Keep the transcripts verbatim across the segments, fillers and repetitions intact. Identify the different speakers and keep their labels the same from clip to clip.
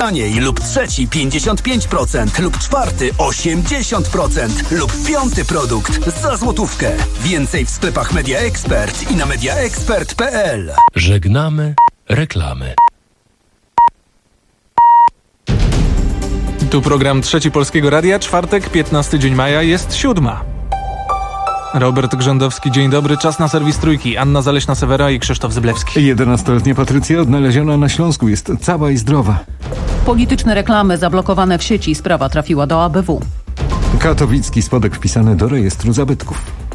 Speaker 1: taniej lub trzeci pięćdziesiąt pięć procent lub czwarty osiemdziesiąt procent lub piąty produkt za złotówkę. Więcej w sklepach Media Expert i na mediaexpert kropka p l.
Speaker 2: Żegnamy reklamy.
Speaker 3: Tu program Trzeci Polskiego Radia, czwartek, piętnasty dzień maja, jest siódma. Robert Grzędowski, dzień dobry, czas na serwis Trójki. Anna Zaleśna-Sewera i Krzysztof Zyblewski.
Speaker 4: jedenastoletnia Patrycja odnaleziona na Śląsku jest cała i zdrowa.
Speaker 5: Polityczne reklamy zablokowane w sieci, sprawa trafiła do A B W.
Speaker 4: Katowicki spodek wpisany do rejestru zabytków.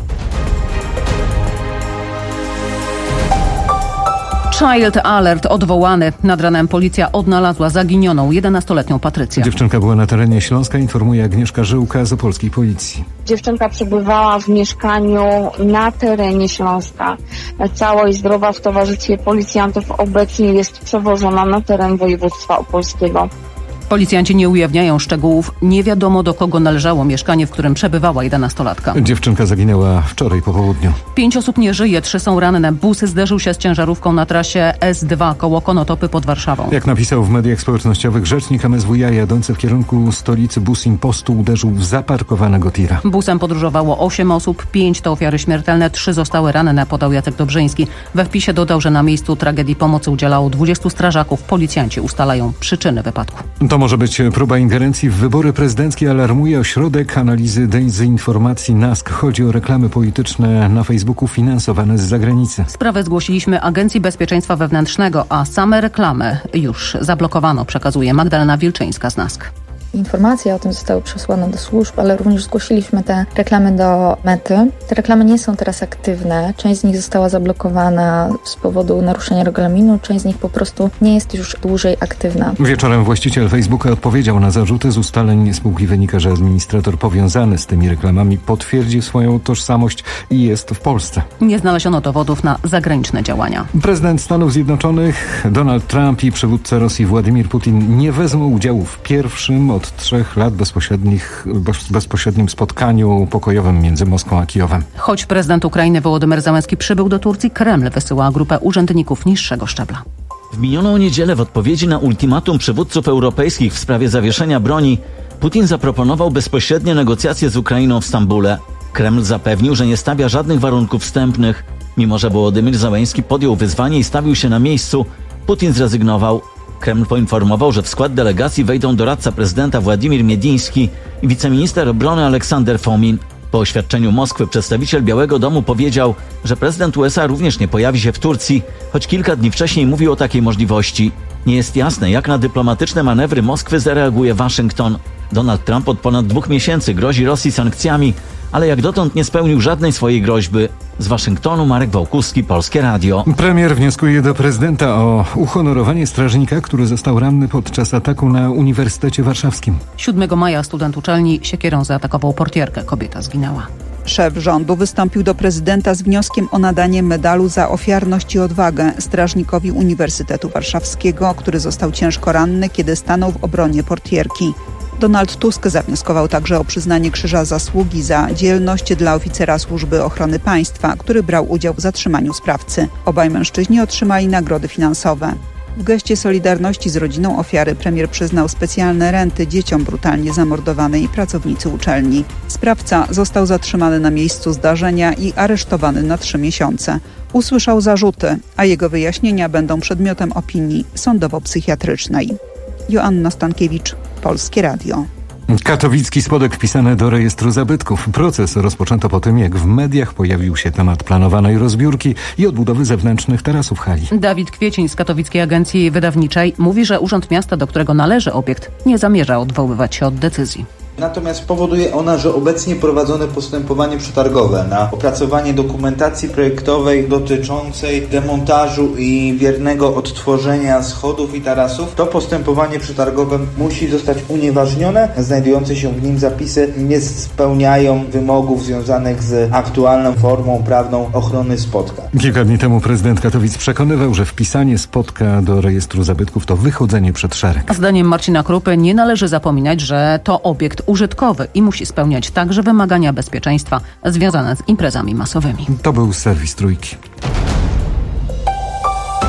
Speaker 5: Child Alert odwołany. Nad ranem policja odnalazła zaginioną jedenastoletnią Patrycję.
Speaker 4: Dziewczynka była na terenie Śląska, informuje Agnieszka Żyłka z opolskiej policji.
Speaker 6: Dziewczynka przebywała w mieszkaniu na terenie Śląska. Cała i zdrowa w towarzystwie policjantów obecnie jest przewożona na teren województwa opolskiego.
Speaker 5: Policjanci nie ujawniają szczegółów. Nie wiadomo, do kogo należało mieszkanie, w którym przebywała jedenastolatka.
Speaker 4: Dziewczynka zaginęła wczoraj po południu.
Speaker 5: Pięć osób nie żyje, trzy są ranne. Bus zderzył się z ciężarówką na trasie S dwa koło Konotopy pod Warszawą.
Speaker 4: Jak napisał w mediach społecznościowych rzecznik M S W iA, jadący w kierunku stolicy bus Impostu uderzył w zaparkowanego tira.
Speaker 5: Busem podróżowało osiem osób, pięć to ofiary śmiertelne, trzy zostały ranne, podał Jacek Dobrzyński. We wpisie dodał, że na miejscu tragedii pomocy udzielało dwudziestu strażaków. Policjanci ustalają przyczyny wypadku.
Speaker 4: To może być próba ingerencji w wybory prezydenckie, alarmuje Ośrodek Analizy Dezinformacji N A S K. Chodzi o reklamy polityczne na Facebooku finansowane z zagranicy.
Speaker 5: Sprawę zgłosiliśmy Agencji Bezpieczeństwa Wewnętrznego, a same reklamy już zablokowano, przekazuje Magdalena Wilczyńska z N A S K.
Speaker 7: Informacje o tym zostały przesłane do służb, ale również zgłosiliśmy te reklamy do Mety. Te reklamy nie są teraz aktywne. Część z nich została zablokowana z powodu naruszenia regulaminu, część z nich po prostu nie jest już dłużej aktywna.
Speaker 4: Wieczorem właściciel Facebooka odpowiedział na zarzuty. Z ustaleń spółki wynika, że administrator powiązany z tymi reklamami potwierdził swoją tożsamość i jest w Polsce.
Speaker 5: Nie znaleziono dowodów na zagraniczne działania. Prezydent
Speaker 4: Stanów Zjednoczonych Donald Trump i przywódca Rosji Władimir Putin nie wezmą udziału w pierwszym od trzech lat bezpośrednich, bezpośrednim spotkaniu pokojowym między Moskwą a Kijowem.
Speaker 5: Choć prezydent Ukrainy Wołodymyr Zełenski przybył do Turcji, Kreml wysyła grupę urzędników niższego szczebla.
Speaker 8: W minioną niedzielę w odpowiedzi na ultimatum przywódców europejskich w sprawie zawieszenia broni Putin zaproponował bezpośrednie negocjacje z Ukrainą w Stambule. Kreml zapewnił, że nie stawia żadnych warunków wstępnych. Mimo że Wołodymyr Zełenski podjął wyzwanie i stawił się na miejscu, Putin zrezygnował. Kreml poinformował, że w skład delegacji wejdą doradca prezydenta Władimir Miediński i wiceminister obrony Aleksander Fomin. Po oświadczeniu Moskwy przedstawiciel Białego Domu powiedział, że prezydent U S A również nie pojawi się w Turcji, choć kilka dni wcześniej mówił o takiej możliwości. Nie jest jasne, jak na dyplomatyczne manewry Moskwy zareaguje Waszyngton. Donald Trump od ponad dwóch miesięcy grozi Rosji sankcjami, ale jak dotąd nie spełnił żadnej swojej groźby. Z Waszyngtonu Marek Wałkuski, Polskie Radio.
Speaker 4: Premier wnioskuje do prezydenta o uhonorowanie strażnika, który został ranny podczas ataku na Uniwersytecie Warszawskim.
Speaker 5: siódmego maja student uczelni siekierą zaatakował portierkę. Kobieta zginęła.
Speaker 9: Szef rządu wystąpił do prezydenta z wnioskiem o nadanie medalu za ofiarność i odwagę strażnikowi Uniwersytetu Warszawskiego, który został ciężko ranny, kiedy stanął w obronie portierki. Donald Tusk zawnioskował także o przyznanie Krzyża Zasługi za dzielność dla oficera Służby Ochrony Państwa, który brał udział w zatrzymaniu sprawcy. Obaj mężczyźni otrzymali nagrody finansowe. W geście solidarności z rodziną ofiary premier przyznał specjalne renty dzieciom brutalnie zamordowanej pracownicy uczelni. Sprawca został zatrzymany na miejscu zdarzenia i aresztowany na trzy miesiące. Usłyszał zarzuty, a jego wyjaśnienia będą przedmiotem opinii sądowo-psychiatrycznej. Joanna Stankiewicz, Polskie Radio.
Speaker 4: Katowicki spodek wpisany do rejestru zabytków. Proces rozpoczęto po tym, jak w mediach pojawił się temat planowanej rozbiórki i odbudowy zewnętrznych tarasów hali.
Speaker 5: Dawid Kwiecień z Katowickiej Agencji Wydawniczej mówi, że Urząd Miasta, do którego należy obiekt, nie zamierza odwoływać się od decyzji.
Speaker 10: Natomiast powoduje ona, że obecnie prowadzone postępowanie przetargowe na opracowanie dokumentacji projektowej dotyczącej demontażu i wiernego odtworzenia schodów i tarasów, to postępowanie przetargowe musi zostać unieważnione. Znajdujące się w nim zapisy nie spełniają wymogów związanych z aktualną formą prawną ochrony spotka.
Speaker 4: Kilka dni temu prezydent Katowic przekonywał, że wpisanie spotka do rejestru zabytków to wychodzenie przed szereg.
Speaker 5: Zdaniem Marcina Krupy nie należy zapominać, że to obiekt użytkowy i musi spełniać także wymagania bezpieczeństwa związane z imprezami masowymi.
Speaker 4: To był serwis Trójki.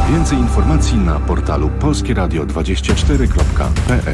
Speaker 11: Więcej informacji na portalu polskieradio dwadzieścia cztery kropka p l.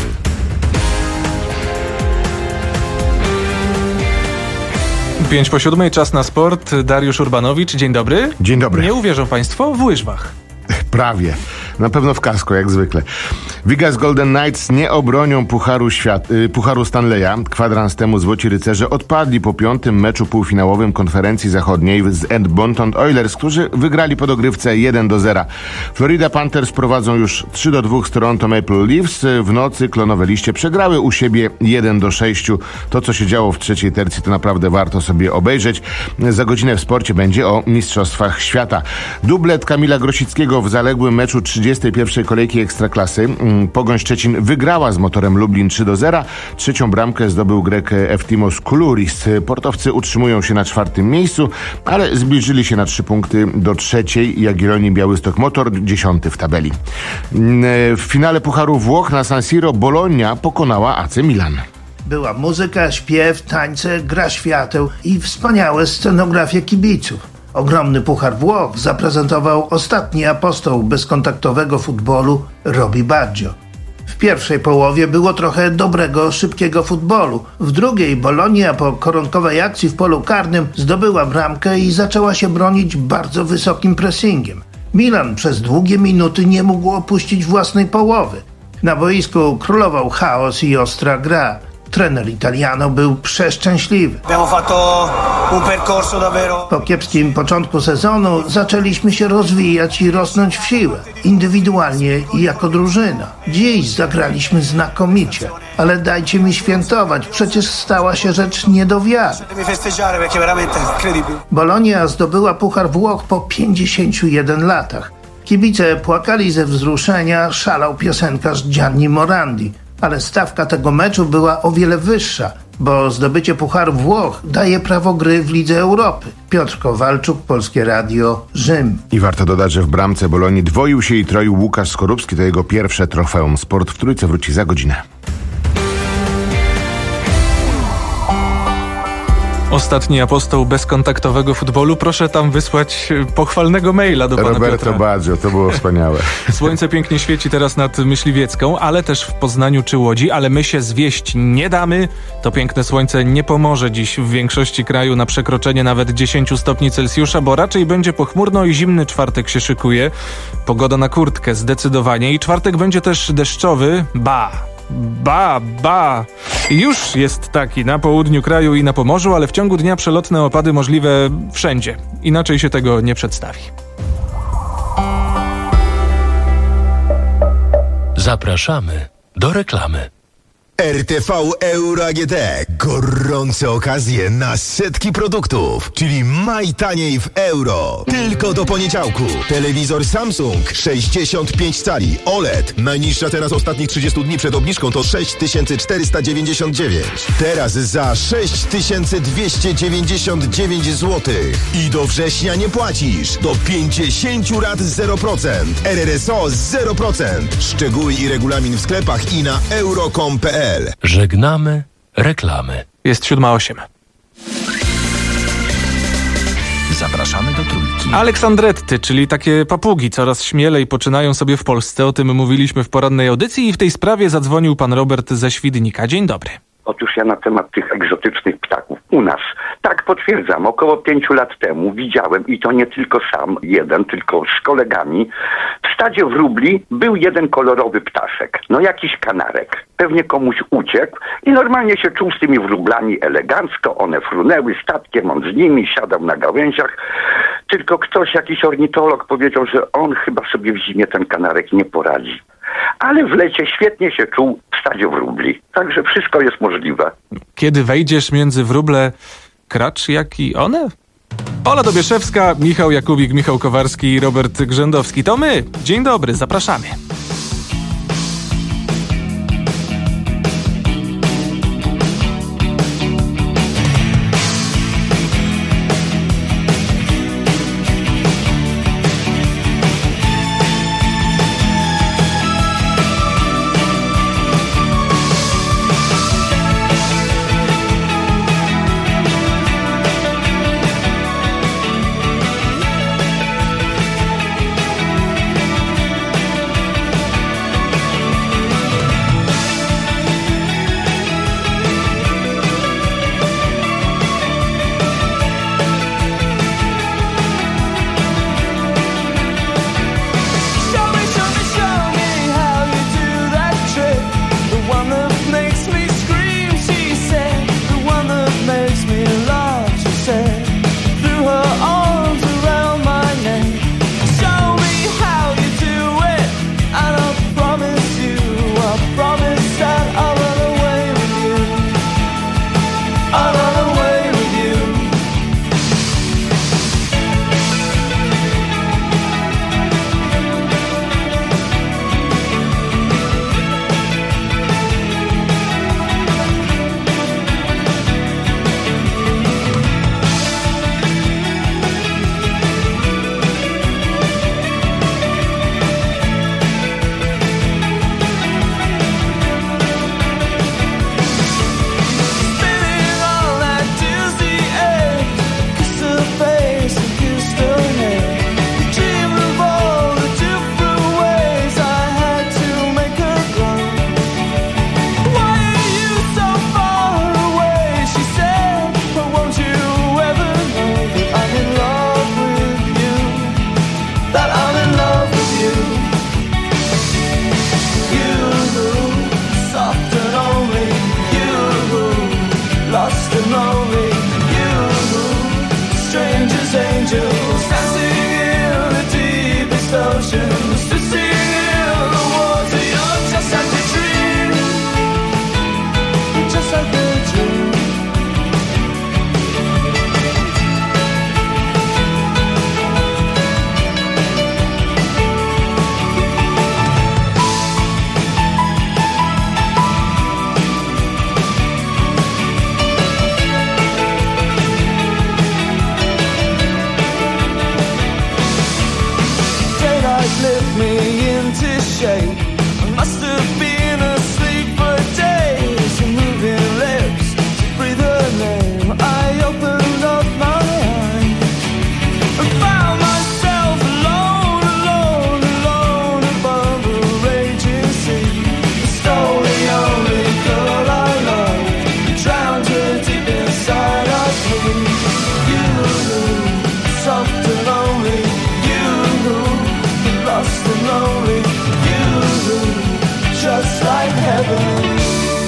Speaker 3: Pięć po siódmej, czas na sport. Dariusz Urbanowicz, dzień dobry.
Speaker 12: Dzień dobry.
Speaker 3: Nie uwierzą państwo, w łyżwach.
Speaker 12: Prawie. Na pewno w kasko, jak zwykle. Vegas Golden Knights nie obronią Pucharu, Świat, y, Pucharu Stanleya. Kwadrans temu Złoci Rycerze odpadli po piątym meczu półfinałowym konferencji zachodniej z Edmonton Oilers, którzy wygrali po dogrywce jeden do zera. Florida Panthers prowadzą już trzy do dwóch z Toronto Maple Leafs. W nocy klonowe liście przegrały u siebie jeden do sześciu. To, co się działo w trzeciej tercji, to naprawdę warto sobie obejrzeć. Za godzinę w sporcie będzie o Mistrzostwach Świata. Dublet Kamila Grosickiego w zaległym meczu trzydziestej pierwszej kolejki Ekstraklasy. Pogoń Szczecin wygrała z Motorem Lublin trzy do zera. Trzecią bramkę zdobył Grek Eftimos Koulouris. Portowcy utrzymują się na czwartym miejscu, ale zbliżyli się na trzy punkty do trzeciej. Jagiellonii Białystok Motor dziesiąty w tabeli. W finale Pucharu Włoch na San Siro Bologna pokonała A C Milan.
Speaker 13: Była muzyka, śpiew, tańce, gra świateł i wspaniałe scenografie kibiców. Ogromny Puchar Włoch zaprezentował ostatni apostoł bezkontaktowego futbolu Robbie Baggio. W pierwszej połowie było trochę dobrego, szybkiego futbolu. W drugiej Bologna po koronkowej akcji w polu karnym zdobyła bramkę i zaczęła się bronić bardzo wysokim pressingiem. Milan przez długie minuty nie mógł opuścić własnej połowy. Na boisku królował chaos i ostra gra. Trener Italiano był przeszczęśliwy. Po kiepskim początku sezonu zaczęliśmy się rozwijać i rosnąć w siłę, indywidualnie i jako drużyna. Dziś zagraliśmy znakomicie, ale dajcie mi świętować, przecież stała się rzecz nie do wiary. Bologna zdobyła Puchar Włoch po pięćdziesięciu jeden latach. Kibice płakali ze wzruszenia, szalał piosenkarz Gianni Morandi. Ale stawka tego meczu była o wiele wyższa, bo zdobycie Pucharu Włoch daje prawo gry w Lidze Europy. Piotr Kowalczuk, Polskie Radio, Rzym.
Speaker 12: I warto dodać, że w bramce Bolonii dwoił się i troił Łukasz Skorupski. To jego pierwsze trofeum. Sport w Trójce wróci za godzinę.
Speaker 3: Ostatni apostoł bezkontaktowego futbolu. Proszę tam wysłać pochwalnego maila do pana
Speaker 12: Roberto
Speaker 3: Piotra.
Speaker 12: Baggio, to było wspaniałe.
Speaker 3: Słońce pięknie świeci teraz nad Myśliwiecką, ale też w Poznaniu czy Łodzi, ale my się zwieść nie damy. To piękne słońce nie pomoże dziś w większości kraju na przekroczenie nawet dziesięciu stopni Celsjusza, bo raczej będzie pochmurno i zimny czwartek się szykuje. Pogoda na kurtkę zdecydowanie i czwartek będzie też deszczowy. Ba! Ba, ba. Już jest taki na południu kraju i na Pomorzu, ale w ciągu dnia przelotne opady możliwe wszędzie. Inaczej się tego nie przedstawi.
Speaker 2: Zapraszamy do reklamy.
Speaker 14: R T V Euro A G T. Gorące okazje na setki produktów, czyli maj taniej w euro. Tylko do poniedziałku. Telewizor Samsung sześćdziesiąt pięć cali O L E D. Najniższa teraz ostatnich trzydziestu dni przed obniżką to sześć tysięcy czterysta dziewięćdziesiąt dziewięć. Teraz za sześć tysięcy dwieście dziewięćdziesiąt dziewięć złotych. I do września nie płacisz. Do pięćdziesiąt rat zero procent. R R S O zero procent. Szczegóły i regulamin w sklepach i na euro kropka com kropka p l.
Speaker 2: Żegnamy reklamy.
Speaker 3: Jest siódma osiem.
Speaker 1: Zapraszamy do Trójki.
Speaker 3: Aleksandretty, czyli takie papugi, coraz śmielej poczynają sobie w Polsce. O tym mówiliśmy w porannej audycji i w tej sprawie zadzwonił pan Robert ze Świdnika. Dzień dobry.
Speaker 15: Otóż ja na temat tych egzotycznych ptaków u nas, tak potwierdzam, około pięciu lat temu widziałem, i to nie tylko sam jeden, tylko z kolegami, w stadzie wróbli był jeden kolorowy ptaszek, no jakiś kanarek. Pewnie komuś uciekł i normalnie się czuł z tymi wróblami elegancko, one frunęły statkiem, on z nimi siadał na gałęziach, tylko ktoś, jakiś ornitolog powiedział, że on chyba sobie w zimie ten kanarek nie poradzi. Ale w lecie świetnie się czuł w stadzie wróbli. Także wszystko jest możliwe.
Speaker 3: Kiedy wejdziesz między wróble, kracz jak i one? Ola Dobieszewska, Michał Jakubik, Michał Kowarski i Robert Grzędowski. To my. Dzień dobry, zapraszamy.
Speaker 16: escape. I must have been asleep for days, moving lips to breathe her name. I opened up my eyes and found myself alone, alone, alone above a raging sea. Stole the only girl I loved, drowned her deep inside of me. You, soft and lonely, you, lost and lonely, you, just like heaven.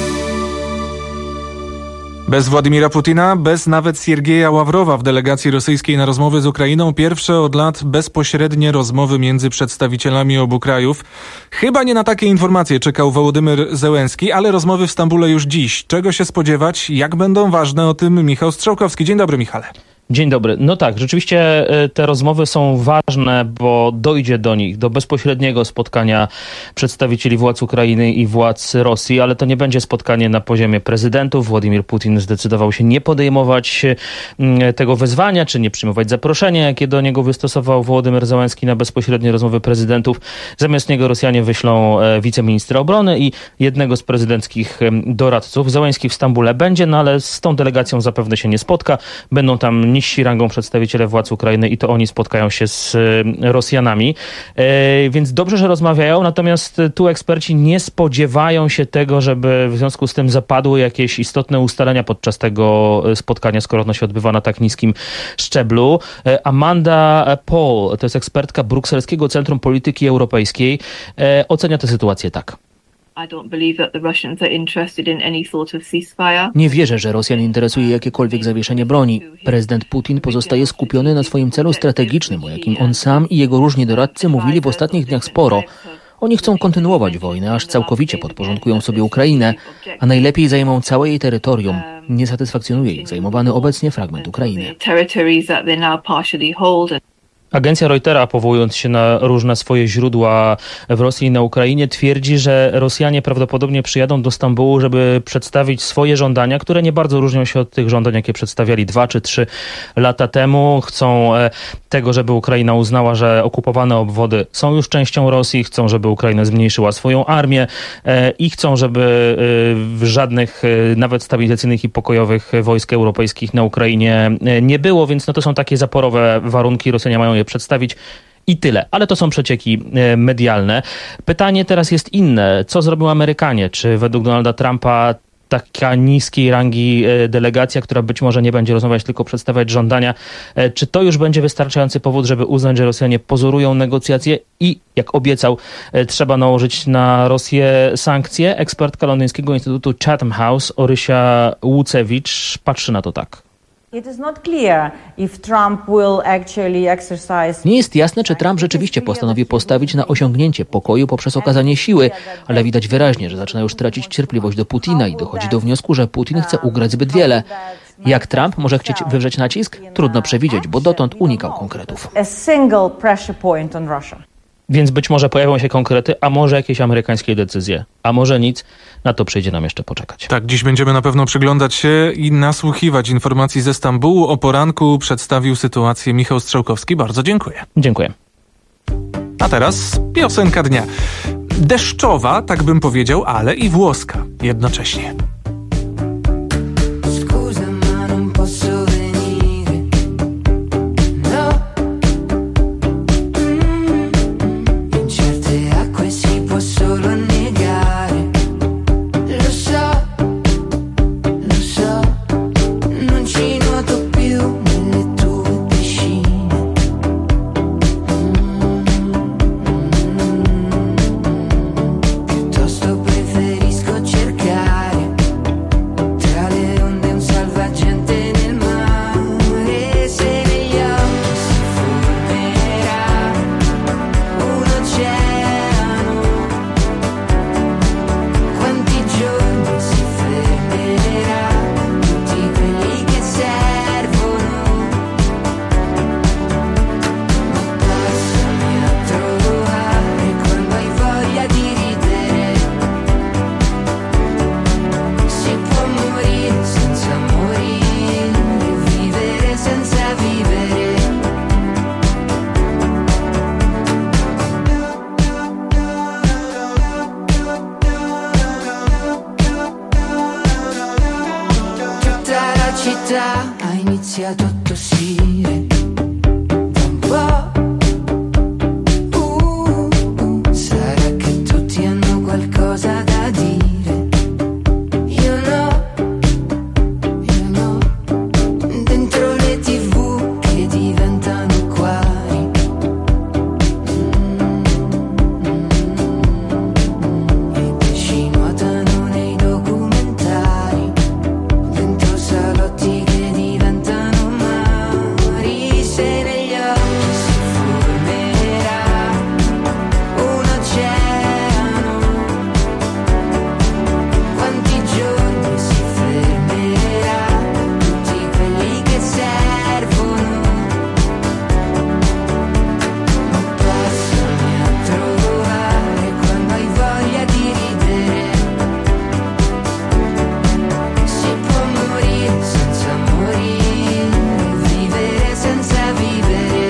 Speaker 3: Bez Władimira Putina, bez nawet Siergieja Ławrowa w delegacji rosyjskiej na rozmowy z Ukrainą, pierwsze od lat bezpośrednie rozmowy między przedstawicielami obu krajów. Chyba nie na takie informacje czekał Wołodymyr Zełenski, ale rozmowy w Stambule już dziś. Czego się spodziewać? Jak będą ważne? O tym Michał Strzałkowski. Dzień dobry, Michale.
Speaker 17: Dzień dobry. No tak, rzeczywiście te rozmowy są ważne, bo dojdzie do nich, do bezpośredniego spotkania przedstawicieli władz Ukrainy i władz Rosji, ale to nie będzie spotkanie na poziomie prezydentów. Władimir Putin zdecydował się nie podejmować tego wezwania, czy nie przyjmować zaproszenia, jakie do niego wystosował Wołodymyr Zełenski na bezpośrednie rozmowy prezydentów. Zamiast niego Rosjanie wyślą wiceministra obrony i jednego z prezydenckich doradców. Zełenski w Stambule będzie, no ale z tą delegacją zapewne się nie spotka. Będą tam niżsi rangą przedstawiciele władz Ukrainy i to oni spotkają się z Rosjanami. E, więc dobrze, że rozmawiają, natomiast tu eksperci nie spodziewają się tego, żeby w związku z tym zapadły jakieś istotne ustalenia podczas tego spotkania, skoro ono się odbywa na tak niskim szczeblu. E, Amanda Paul, to jest ekspertka Brukselskiego Centrum Polityki Europejskiej, e, ocenia tę sytuację tak. Nie wierzę, że Rosjan interesuje jakiekolwiek zawieszenie broni. Prezydent Putin pozostaje skupiony na swoim celu strategicznym, o jakim on sam i jego różni doradcy mówili w ostatnich dniach sporo. Oni chcą kontynuować wojnę, aż całkowicie podporządkują sobie Ukrainę, a najlepiej zajmą całe jej terytorium. Nie satysfakcjonuje ich zajmowany obecnie fragment Ukrainy. Agencja Reutera, powołując się na różne swoje źródła w Rosji i na Ukrainie, twierdzi, że Rosjanie prawdopodobnie przyjadą do Stambułu, żeby przedstawić swoje żądania, które nie bardzo różnią się od tych żądań, jakie przedstawiali dwa czy trzy lata temu. Chcą tego, żeby Ukraina uznała, że okupowane obwody są już częścią Rosji, chcą, żeby Ukraina zmniejszyła swoją armię i chcą, żeby żadnych nawet stabilizacyjnych i pokojowych wojsk europejskich na Ukrainie nie było, więc no to są takie zaporowe warunki. Rosjanie mają je przedstawić i tyle. Ale to są przecieki medialne. Pytanie teraz jest inne. Co zrobią Amerykanie? Czy według Donalda Trumpa taka niskiej rangi delegacja, która być może nie będzie rozmawiać, tylko przedstawiać żądania, czy to już będzie wystarczający powód, żeby uznać, że Rosjanie pozorują negocjacje i, jak obiecał, trzeba nałożyć na Rosję sankcje? Ekspertka londyńskiego Instytutu Chatham House, Orysia Łucewicz, patrzy na to tak. Nie jest jasne, czy Trump rzeczywiście postanowi postawić na osiągnięcie pokoju poprzez okazanie siły, ale widać wyraźnie, że zaczyna już tracić cierpliwość do Putina i dochodzi do wniosku, że Putin chce ugrać zbyt wiele. Jak Trump może chcieć wywrzeć nacisk? Trudno przewidzieć, bo dotąd unikał konkretów. Więc być może pojawią się konkrety, a może jakieś amerykańskie decyzje, a może nic. Na to przyjdzie nam jeszcze poczekać.
Speaker 3: Tak, dziś będziemy na pewno przyglądać się i nasłuchiwać informacji ze Stambułu. O poranku przedstawił sytuację Michał Strzałkowski. Bardzo dziękuję.
Speaker 17: Dziękuję.
Speaker 3: A teraz piosenka dnia. Deszczowa, tak bym powiedział, ale i włoska jednocześnie.
Speaker 16: Piuttosto preferisco cercare città ha iniziato a tossire da un po'. Uh, uh, sarà che tutti hanno qualcosa da dire. Io no, io no. Dentro le tivù che diventano acquari. Mm, I pesci nuotano nei documentari. Dentro salotti che diventano mari. Se negli occhi si formerà un oceano. Quanti giorni si fermerà tutti quelli che servono. Passami a trovare quando hai voglia di ridere. Si può morire senza morire, vivere senza vivere.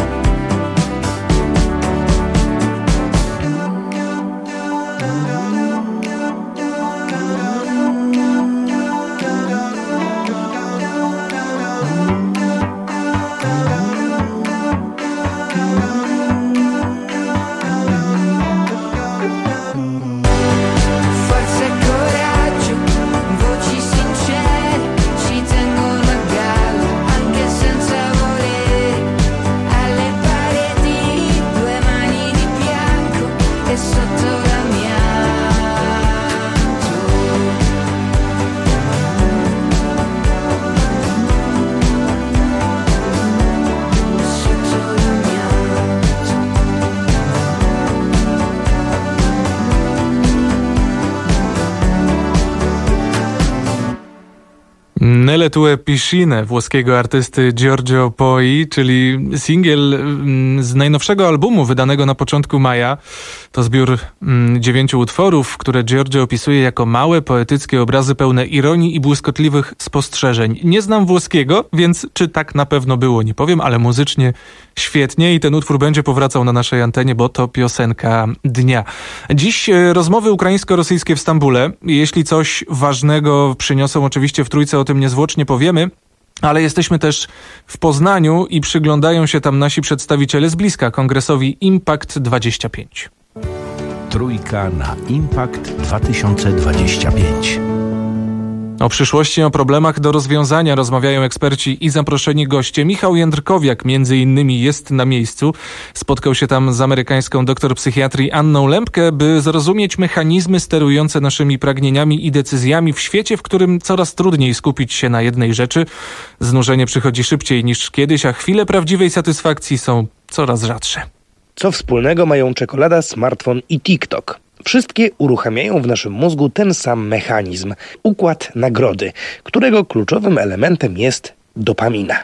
Speaker 16: Forza e coraggio, voci sincere, ci tengono a galla anche senza volere. Alle pareti due mani di bianco e sotto l'amianto. Sotto l'amianto.
Speaker 3: Nelle tue piscine włoskiego artysty Giorgio Poi, czyli singiel mm, z najnowszego albumu wydanego na początku maja. To zbiór mm, dziewięciu utworów, które Giorgio opisuje jako małe, poetyckie obrazy pełne ironii i błyskotliwych spostrzeżeń. Nie znam włoskiego, więc czy tak na pewno było, nie powiem, ale muzycznie świetnie i ten utwór będzie powracał na naszej antenie, bo to piosenka dnia. Dziś e, rozmowy ukraińsko-rosyjskie w Stambule. Jeśli coś ważnego przyniosą oczywiście w Trójce, o tym niezwłocznie powiemy. Ale jesteśmy też w Poznaniu i przyglądają się tam nasi przedstawiciele z bliska kongresowi Impact dwadzieścia pięć.
Speaker 18: Trójka na Impact dwa tysiące dwadzieścia pięć.
Speaker 3: O przyszłości, o problemach do rozwiązania rozmawiają eksperci i zaproszeni goście. Michał Jędrkowiak między innymi jest na miejscu. Spotkał się tam z amerykańską doktor psychiatrii Anną Lempkę, by zrozumieć mechanizmy sterujące naszymi pragnieniami i decyzjami w świecie, w którym coraz trudniej skupić się na jednej rzeczy. Znużenie przychodzi szybciej niż kiedyś, a chwile prawdziwej satysfakcji są coraz rzadsze.
Speaker 19: Co wspólnego mają czekolada, smartfon i TikTok? Wszystkie uruchamiają w naszym mózgu ten sam mechanizm – układ nagrody, którego kluczowym elementem jest dopamina.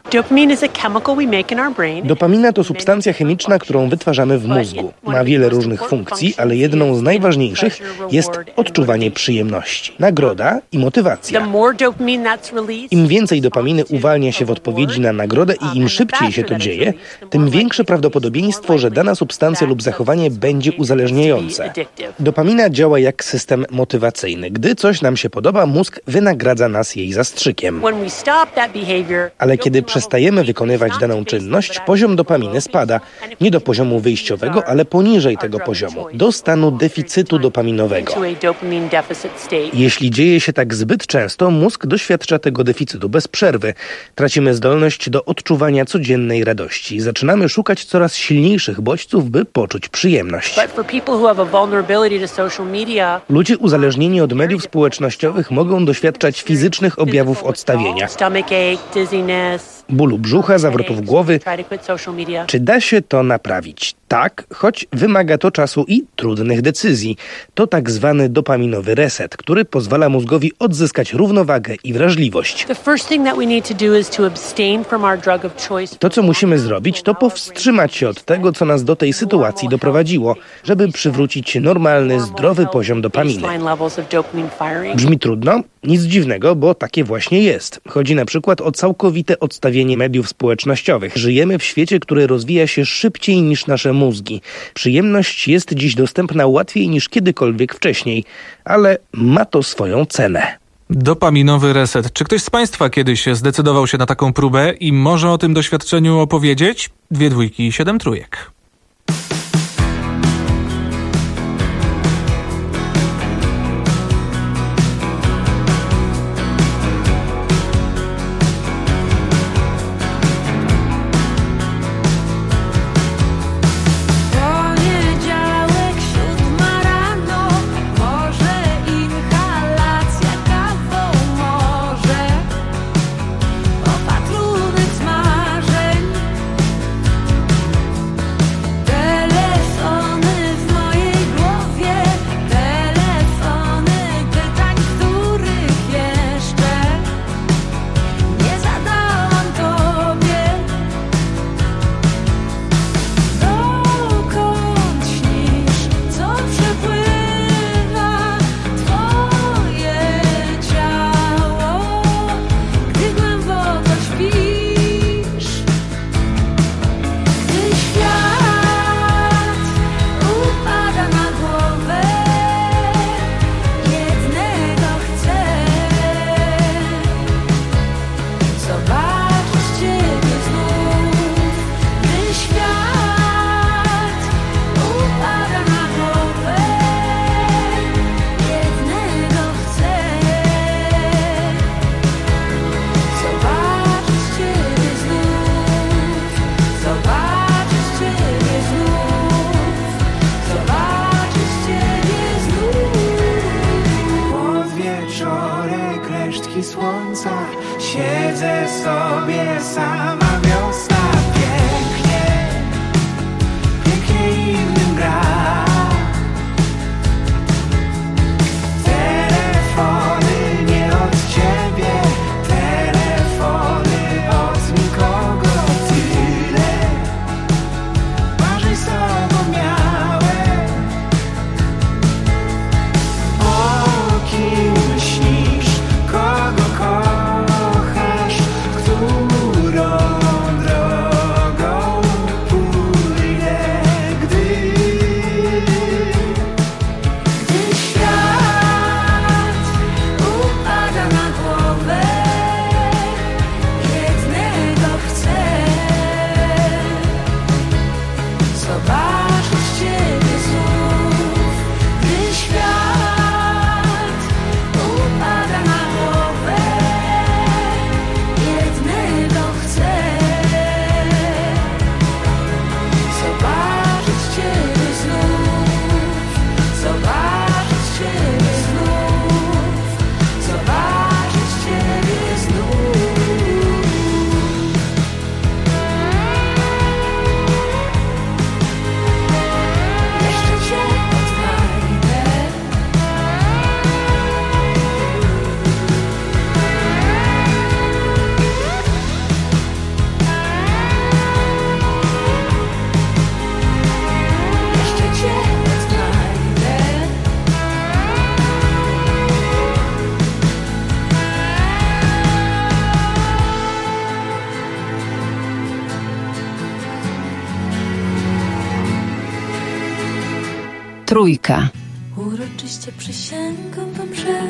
Speaker 19: Dopamina to substancja chemiczna, którą wytwarzamy w mózgu. Ma wiele różnych funkcji, ale jedną z najważniejszych jest odczuwanie przyjemności, nagroda i motywacja. Im więcej dopaminy uwalnia się w odpowiedzi na nagrodę i im szybciej się to dzieje, tym większe prawdopodobieństwo, że dana substancja lub zachowanie będzie uzależniające. Dopamina działa jak system motywacyjny. Gdy coś nam się podoba, mózg wynagradza nas jej zastrzykiem. Ale kiedy przestajemy wykonywać daną czynność, poziom dopaminy spada. Nie do poziomu wyjściowego, ale poniżej tego poziomu, do stanu deficytu dopaminowego. Jeśli dzieje się tak zbyt często, mózg doświadcza tego deficytu bez przerwy. Tracimy zdolność do odczuwania codziennej radości. Zaczynamy szukać coraz silniejszych bodźców, by poczuć przyjemność. Ludzie uzależnieni od mediów społecznościowych mogą doświadczać fizycznych objawów odstawienia. Bólu brzucha, zawrotów głowy. Czy da się to naprawić? Tak, choć wymaga to czasu i trudnych decyzji. To tak zwany dopaminowy reset, który pozwala mózgowi odzyskać równowagę i wrażliwość. To, co musimy zrobić, to powstrzymać się od tego, co nas do tej sytuacji doprowadziło, żeby przywrócić normalny, zdrowy poziom dopaminy. Brzmi trudno? Nic dziwnego, bo takie właśnie jest. Chodzi na przykład o całkowite odstawienie mediów społecznościowych. Żyjemy w świecie, który rozwija się szybciej niż nasze mózgi. Przyjemność jest dziś dostępna łatwiej niż kiedykolwiek wcześniej, ale ma to swoją cenę.
Speaker 3: Dopaminowy reset. Czy ktoś z Państwa kiedyś zdecydował się na taką próbę i może o tym doświadczeniu opowiedzieć? Dwie dwójki i siedem trójek.
Speaker 5: Trójka.
Speaker 20: Uroczyście przysięgam wam, że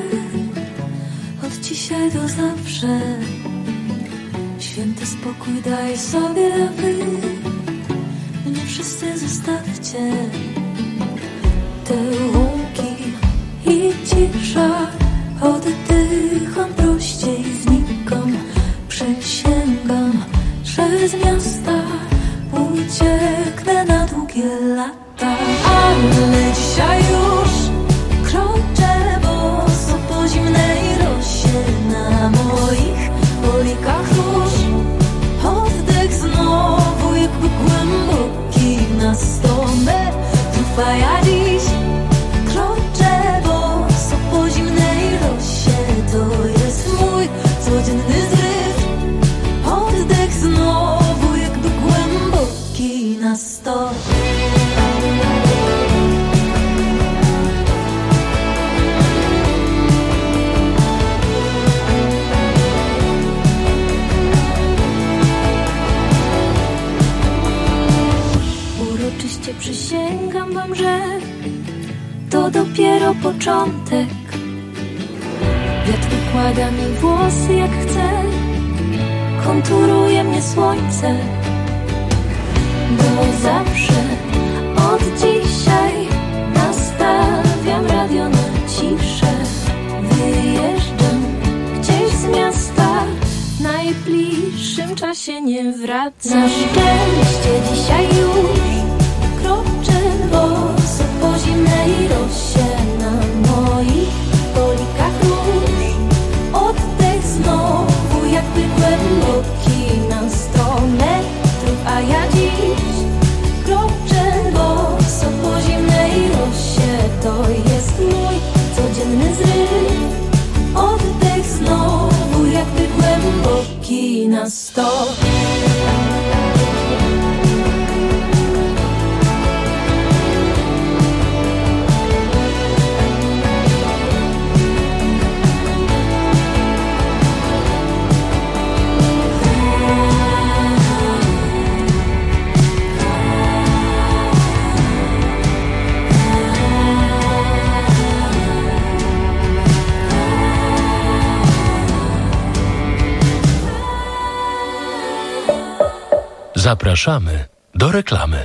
Speaker 20: od dzisiaj do zawsze święty spokój daj sobie, a wy mnie wszyscy zostawcie. Te łąki i cisza, oddycham prościej, znikam, przysięgam, że z miasta ucieknę na długie lata. Ale dzisiaj już kroczę boso po zimnej rosie, na moich polikach róż oddech znowu jakby głęboki na sto metrów, a ja dziś kroczę boso po zimnej rosie. To jest mój codzienny zryw, oddech znowu jakby głęboki na sto. Przysięgam wam, że to dopiero początek. Wiatr układa mi włosy jak chce, konturuje mnie słońce. Bo zawsze od dzisiaj nastawiam radio na ciszę. Wyjeżdżam gdzieś z miasta, w najbliższym czasie nie wracam. Na szczęście dzisiaj już kroczę boso po zimnej rosie. Na moich polikach róż oddech znowu jakby głęboki na sto metrów. A ja dziś kroczę boso po zimnej rosie. To jest mój codzienny zryw. Oddech znowu jakby głęboki na sto.
Speaker 2: Zapraszamy do reklamy.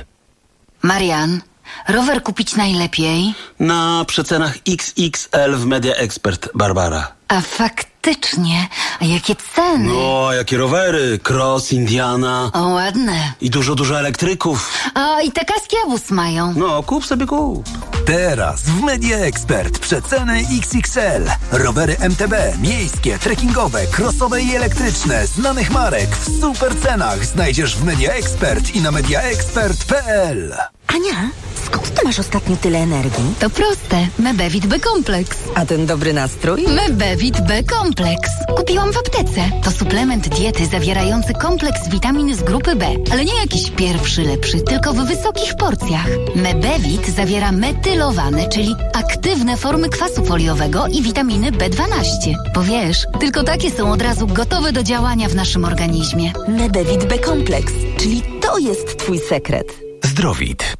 Speaker 21: Marian, rower kupić najlepiej?
Speaker 22: Na przecenach X X L w Media Expert, Barbara.
Speaker 21: A faktycznie, a jakie ceny?
Speaker 22: No, jakie rowery? Cross, Indiana.
Speaker 21: O, ładne.
Speaker 22: I dużo, dużo elektryków.
Speaker 21: O, i te kaski Abus mają.
Speaker 22: No, kup sobie kup.
Speaker 1: Teraz w Media Expert przeceny X X L. Rowery M T B, miejskie, trekkingowe, crossowe i elektryczne, znanych marek w super cenach znajdziesz w Media Expert i na media expert kropka p l.
Speaker 23: Ania, skąd ty masz ostatnio tyle energii?
Speaker 21: To proste. Mebevit B-Kompleks.
Speaker 23: A ten dobry nastrój?
Speaker 21: Mebevit B-Kompleks. Kupiłam w aptece. To suplement diety zawierający kompleks witamin z grupy B. Ale nie jakiś pierwszy lepszy, tylko w wysokich porcjach. Mebevit zawiera metylowane, czyli aktywne formy kwasu foliowego i witaminy B dwanaście. Bo wiesz, tylko takie są od razu gotowe do działania w naszym organizmie.
Speaker 23: Mebevit B-Kompleks, czyli to jest twój sekret.
Speaker 24: Zdrowit.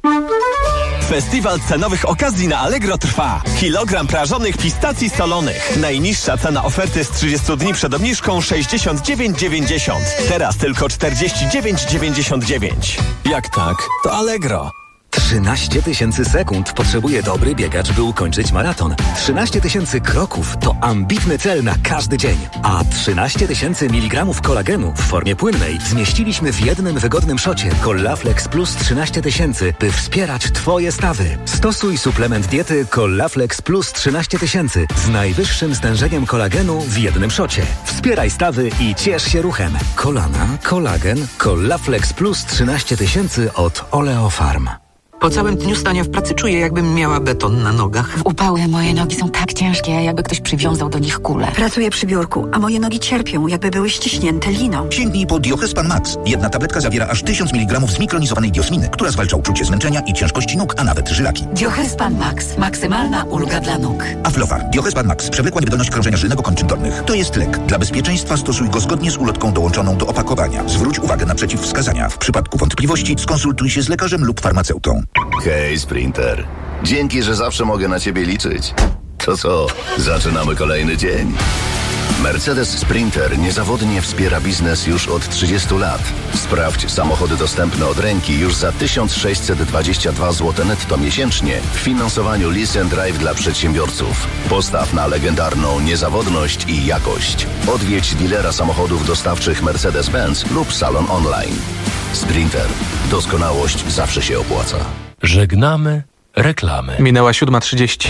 Speaker 24: Festiwal cenowych okazji na Allegro trwa. Kilogram prażonych pistacji solonych. Najniższa cena oferty z trzydziestu dni przed obniżką sześćdziesiąt dziewięć dziewięćdziesiąt. Teraz tylko czterdzieści dziewięć dziewięćdziesiąt dziewięć. Jak tak? To Allegro.
Speaker 25: trzynaście tysięcy sekund potrzebuje dobry biegacz, by ukończyć maraton. trzynaście tysięcy kroków to ambitny cel na każdy dzień. A trzynaście tysięcy miligramów kolagenu w formie płynnej zmieściliśmy w jednym wygodnym szocie Collaflex Plus trzynaście tysięcy, by wspierać Twoje stawy. Stosuj suplement diety Collaflex Plus trzynaście tysięcy z najwyższym stężeniem kolagenu w jednym szocie. Wspieraj stawy i ciesz się ruchem. Kolana, kolagen, Collaflex Plus trzynaście tysięcy od Oleofarm.
Speaker 26: Po całym dniu stania w pracy czuję, jakbym miała beton na nogach.
Speaker 27: W upały moje nogi są tak ciężkie, jakby ktoś przywiązał do nich kulę.
Speaker 28: Pracuję przy biurku, a moje nogi cierpią, jakby były ściśnięte liną.
Speaker 29: Sięgnij po Diochespan Max. Jedna tabletka zawiera aż tysiąc miligramów zmikronizowanej diosminy, która zwalcza uczucie zmęczenia i ciężkości nóg, a nawet żylaki.
Speaker 27: Diochespan Max. Maksymalna ulga dla nóg.
Speaker 29: Aflofar. Diochespan Max. Przewlekła niewydolność krążenia żylnego kończyn dolnych. To jest lek. Dla bezpieczeństwa stosuj go zgodnie z ulotką dołączoną do opakowania. Zwróć uwagę na przeciwwskazania. W przypadku wątpliwości skonsultuj się z lekarzem lub farmaceutą.
Speaker 30: Hej, Sprinter. Dzięki, że zawsze mogę na ciebie liczyć. To co? Zaczynamy kolejny dzień. Mercedes Sprinter niezawodnie wspiera biznes już od trzydziestu lat. Sprawdź samochody dostępne od ręki już za tysiąc sześćset dwadzieścia dwa złote netto miesięcznie w finansowaniu Lease and Drive dla przedsiębiorców. Postaw na legendarną niezawodność i jakość. Odwiedź dealera samochodów dostawczych Mercedes-Benz lub salon online. Sprinter. Doskonałość zawsze się opłaca.
Speaker 2: Żegnamy reklamy.
Speaker 3: Minęła siódma trzydzieści.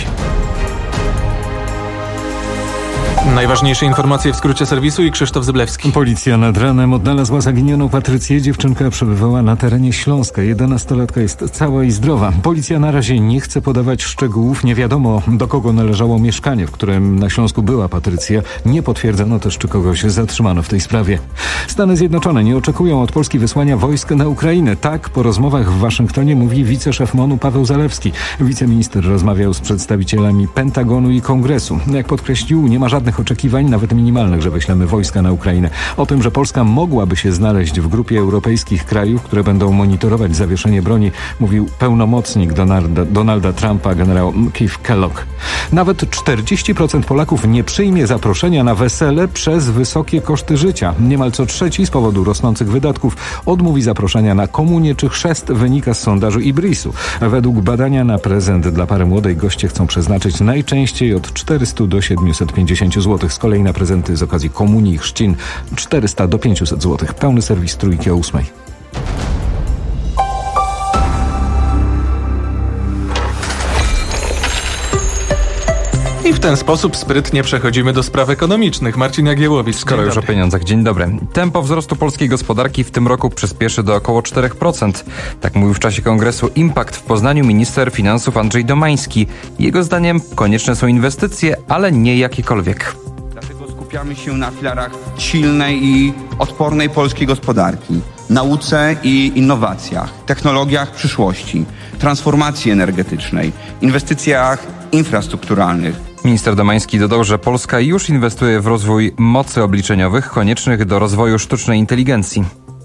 Speaker 3: Najważniejsze informacje w skrócie serwisu i Krzysztof Zyblewski.
Speaker 4: Policja nad ranem odnalazła zaginioną Patrycję. Dziewczynka przebywała na terenie Śląska. jedenastolatka jest cała i zdrowa. Policja na razie nie chce podawać szczegółów. Nie wiadomo, do kogo należało mieszkanie, w którym na Śląsku była Patrycja. Nie potwierdzono też, czy kogoś zatrzymano w tej sprawie. Stany Zjednoczone nie oczekują od Polski wysłania wojsk na Ukrainę. Tak po rozmowach w Waszyngtonie mówi wiceszef M O N u Paweł Zalewski. Wiceminister rozmawiał z przedstawicielami Pentagonu i Kongresu. Jak podkreślił, nie ma żadnych żadnych oczekiwań, nawet minimalnych, że wyślemy wojska na Ukrainę. O tym, że Polska mogłaby się znaleźć w grupie europejskich krajów, które będą monitorować zawieszenie broni, mówił pełnomocnik Donalda, Donalda Trumpa, generał Keith Kellogg. Nawet czterdzieści procent Polaków nie przyjmie zaproszenia na wesele przez wysokie koszty życia. Niemal co trzeci z powodu rosnących wydatków odmówi zaproszenia na komunię czy chrzest, wynika z sondażu Ibrisu. Według badania na prezent dla pary młodej goście chcą przeznaczyć najczęściej od czterysta do siedmiuset pięćdziesiąt złotych. Z kolei na prezenty z okazji komunii i chrzcin czterysta do pięciuset złotych. Pełny serwis Trójki o ósmej.
Speaker 3: I w ten sposób sprytnie przechodzimy do spraw ekonomicznych. Marcin Jagiełowicz.
Speaker 6: Skoro już o pieniądzach, dzień dobry. Tempo wzrostu polskiej gospodarki w tym roku przyspieszy do około cztery procent. Tak mówił w czasie kongresu Impact w Poznaniu minister finansów Andrzej Domański. Jego zdaniem konieczne są inwestycje, ale nie jakiekolwiek.
Speaker 7: Dlatego skupiamy się na filarach silnej i odpornej polskiej gospodarki, nauce i innowacjach, technologiach przyszłości, transformacji energetycznej, inwestycjach infrastrukturalnych.
Speaker 6: Minister Domański dodał, że Polska już inwestuje w rozwój mocy obliczeniowych koniecznych do rozwoju sztucznej inteligencji.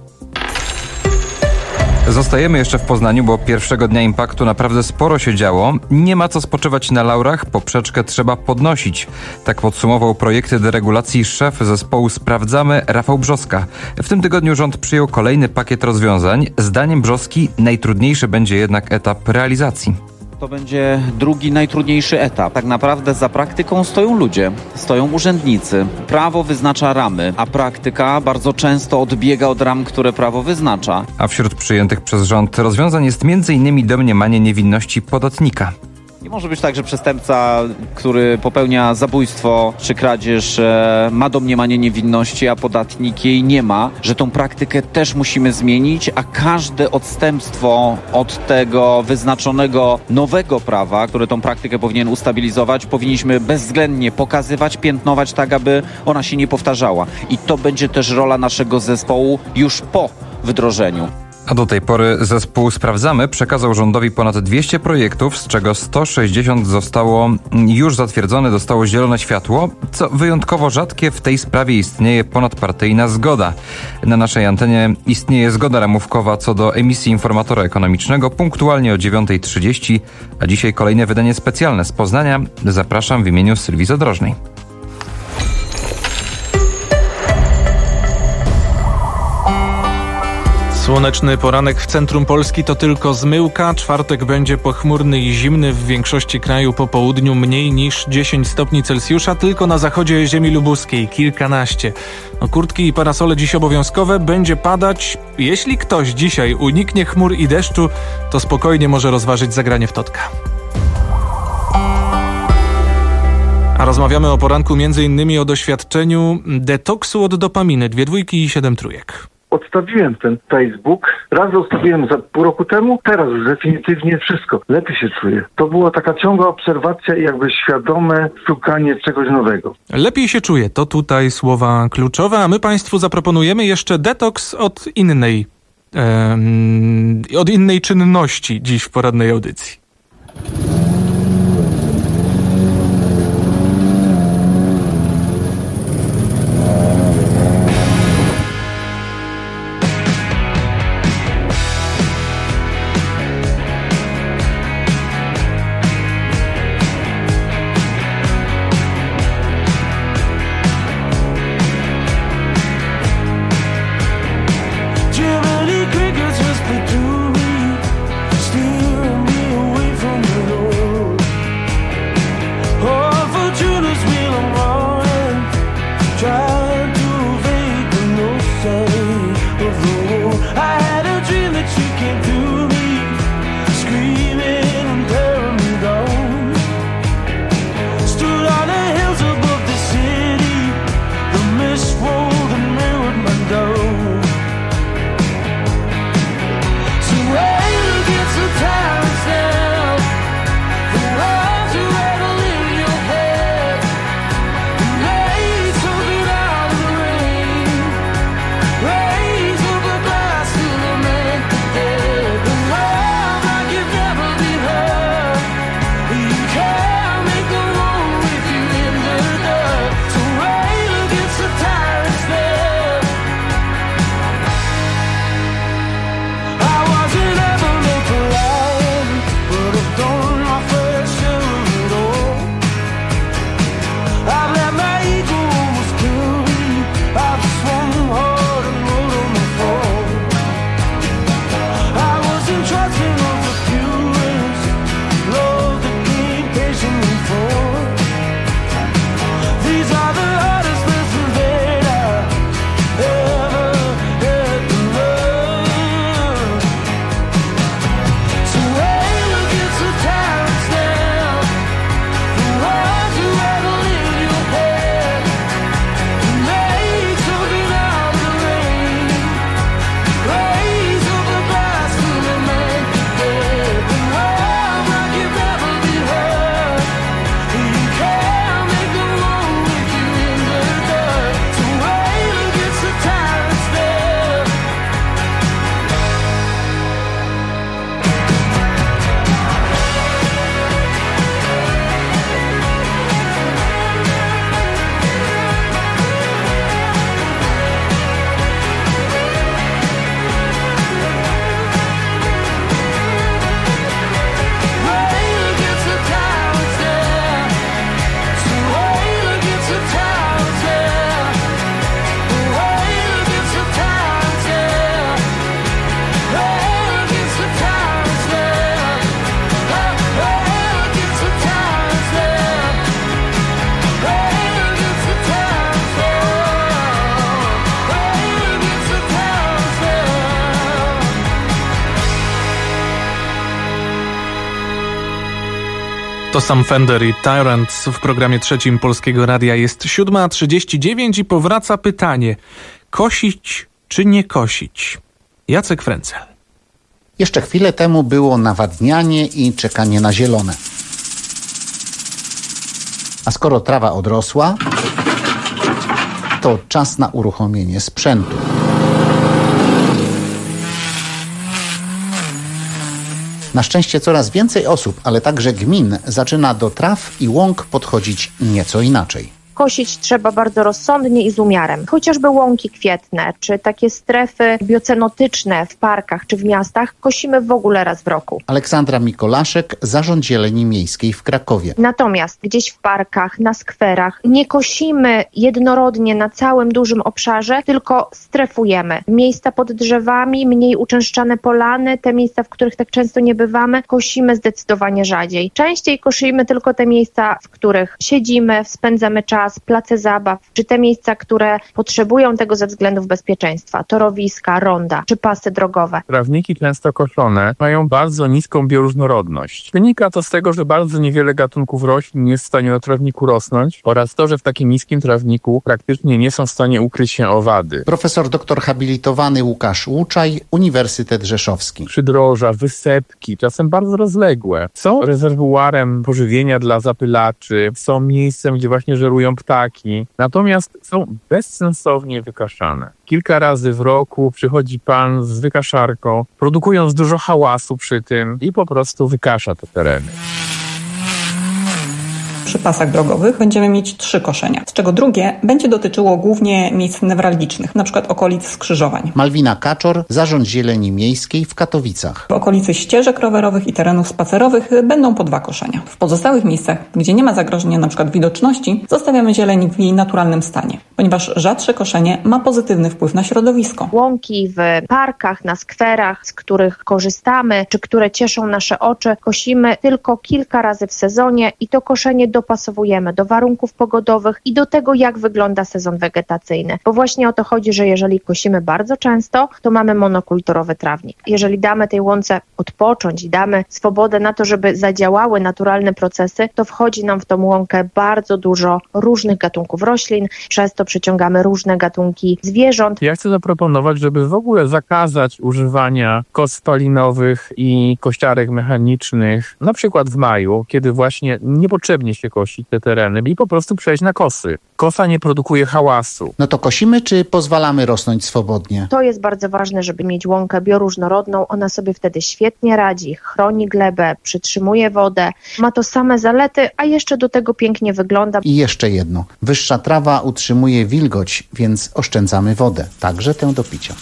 Speaker 6: Zostajemy jeszcze w Poznaniu, bo pierwszego dnia Impaktu naprawdę sporo się działo. Nie ma co spoczywać na laurach, poprzeczkę trzeba podnosić. Tak podsumował projekty deregulacji szef zespołu Sprawdzamy Rafał Brzoska. W tym tygodniu rząd przyjął kolejny pakiet rozwiązań. Zdaniem Brzoski najtrudniejszy będzie jednak etap realizacji.
Speaker 8: To będzie drugi, najtrudniejszy etap. Tak naprawdę za praktyką stoją ludzie, stoją urzędnicy. Prawo wyznacza ramy, a praktyka bardzo często odbiega od ram, które prawo wyznacza.
Speaker 6: A wśród przyjętych przez rząd rozwiązań jest między innymi domniemanie niewinności podatnika.
Speaker 8: Nie może być tak, że przestępca, który popełnia zabójstwo czy kradzież, e, ma domniemanie niewinności, a podatnik jej nie ma, że tą praktykę też musimy zmienić, a każde odstępstwo od tego wyznaczonego nowego prawa, które tą praktykę powinien ustabilizować, powinniśmy bezwzględnie pokazywać, piętnować tak, aby ona się nie powtarzała. I to będzie też rola naszego zespołu już po wdrożeniu.
Speaker 6: A do tej pory zespół Sprawdzamy przekazał rządowi ponad dwieście projektów, z czego sto sześćdziesiąt zostało już zatwierdzone, dostało zielone światło, co wyjątkowo rzadkie. W tej sprawie istnieje ponadpartyjna zgoda. Na naszej antenie istnieje zgoda ramówkowa co do emisji informatora ekonomicznego punktualnie o dziewiąta trzydzieści, a dzisiaj kolejne wydanie specjalne z Poznania. Zapraszam w imieniu Sylwii Zadrożnej.
Speaker 3: Słoneczny poranek w centrum Polski to tylko zmyłka. Czwartek będzie pochmurny i zimny, w większości kraju po południu mniej niż dziesięć stopni Celsjusza, tylko na zachodzie ziemi lubuskiej kilkanaście. No, kurtki i parasole dziś obowiązkowe, będzie padać. Jeśli ktoś dzisiaj uniknie chmur i deszczu, to spokojnie może rozważyć zagranie w totka. A rozmawiamy o poranku między innymi o doświadczeniu detoksu od dopaminy, dwie dwójki i siedem trójek.
Speaker 9: Odstawiłem ten Facebook, raz zostawiłem za pół roku temu, teraz już definitywnie wszystko. Lepiej się czuję. To była taka ciągła obserwacja i jakby świadome szukanie czegoś nowego.
Speaker 3: Lepiej się czuję, to tutaj słowa kluczowe, a my Państwu zaproponujemy jeszcze detoks od innej, em, od innej czynności dziś w porannej audycji.
Speaker 16: Jiminy crickets whisper to me, steering me away from the road.
Speaker 3: To sam Fender i Tyrant w programie trzecim Polskiego Radia. Jest siódma trzydzieści dziewięć i powraca pytanie: kosić czy nie kosić? Jacek Frencel.
Speaker 5: Jeszcze chwilę temu było nawadnianie i czekanie na zielone. A skoro trawa odrosła, to czas na uruchomienie sprzętu. Na szczęście coraz więcej osób, ale także gmin, zaczyna do traw i łąk podchodzić nieco inaczej.
Speaker 10: Kosić trzeba bardzo rozsądnie i z umiarem. Chociażby łąki kwietne, czy takie strefy biocenotyczne w parkach czy w miastach kosimy w ogóle raz w roku.
Speaker 5: Aleksandra Mikolaszek, Zarząd Zieleni Miejskiej w Krakowie.
Speaker 10: Natomiast gdzieś w parkach, na skwerach nie kosimy jednorodnie na całym dużym obszarze, tylko strefujemy. Miejsca pod drzewami, mniej uczęszczane polany, te miejsca, w których tak często nie bywamy, kosimy zdecydowanie rzadziej. Częściej kosimy tylko te miejsca, w których siedzimy, spędzamy czas, place zabaw, czy te miejsca, które potrzebują tego ze względów bezpieczeństwa, torowiska, ronda, czy pasy drogowe.
Speaker 11: Trawniki często koszone mają bardzo niską bioróżnorodność. Wynika to z tego, że bardzo niewiele gatunków roślin jest w stanie na trawniku rosnąć oraz to, że w takim niskim trawniku praktycznie nie są w stanie ukryć się owady.
Speaker 5: Profesor doktor habilitowany Łukasz Łuczaj, Uniwersytet Rzeszowski.
Speaker 11: Przydroża, wysepki, czasem bardzo rozległe, są rezerwuarem pożywienia dla zapylaczy, są miejscem, gdzie właśnie żerują ptaki, natomiast są bezsensownie wykaszane. Kilka razy w roku przychodzi pan z wykaszarką, produkując dużo hałasu przy tym i po prostu wykasza te tereny.
Speaker 12: Przy pasach drogowych będziemy mieć trzy koszenia, z czego drugie będzie dotyczyło głównie miejsc newralgicznych, np. okolic skrzyżowań.
Speaker 5: Malwina Kaczor, Zarząd Zieleni Miejskiej w Katowicach.
Speaker 12: W okolicy ścieżek rowerowych i terenów spacerowych będą po dwa koszenia. W pozostałych miejscach, gdzie nie ma zagrożenia np. widoczności, zostawiamy zieleń w jej naturalnym stanie, ponieważ rzadsze koszenie ma pozytywny wpływ na środowisko.
Speaker 10: Łąki w parkach, na skwerach, z których korzystamy, czy które cieszą nasze oczy, kosimy tylko kilka razy w sezonie i to koszenie dopasowujemy do warunków pogodowych i do tego, jak wygląda sezon wegetacyjny. Bo właśnie o to chodzi, że jeżeli kosimy bardzo często, to mamy monokulturowy trawnik. Jeżeli damy tej łące odpocząć i damy swobodę na to, żeby zadziałały naturalne procesy, to wchodzi nam w tą łąkę bardzo dużo różnych gatunków roślin, przez to przyciągamy różne gatunki zwierząt.
Speaker 11: Ja chcę zaproponować, żeby w ogóle zakazać używania kos spalinowych i kościarek mechanicznych, na przykład w maju, kiedy właśnie niepotrzebnie się kosić te tereny i po prostu przejść na kosy. Kosa nie produkuje hałasu.
Speaker 5: No to kosimy, czy pozwalamy rosnąć swobodnie?
Speaker 10: To jest bardzo ważne, żeby mieć łąkę bioróżnorodną. Ona sobie wtedy świetnie radzi, chroni glebę, przytrzymuje wodę. Ma to same zalety, a jeszcze do tego pięknie wygląda.
Speaker 5: I jeszcze jedno. Wyższa trawa utrzymuje wilgoć, więc oszczędzamy wodę, także tę do picia.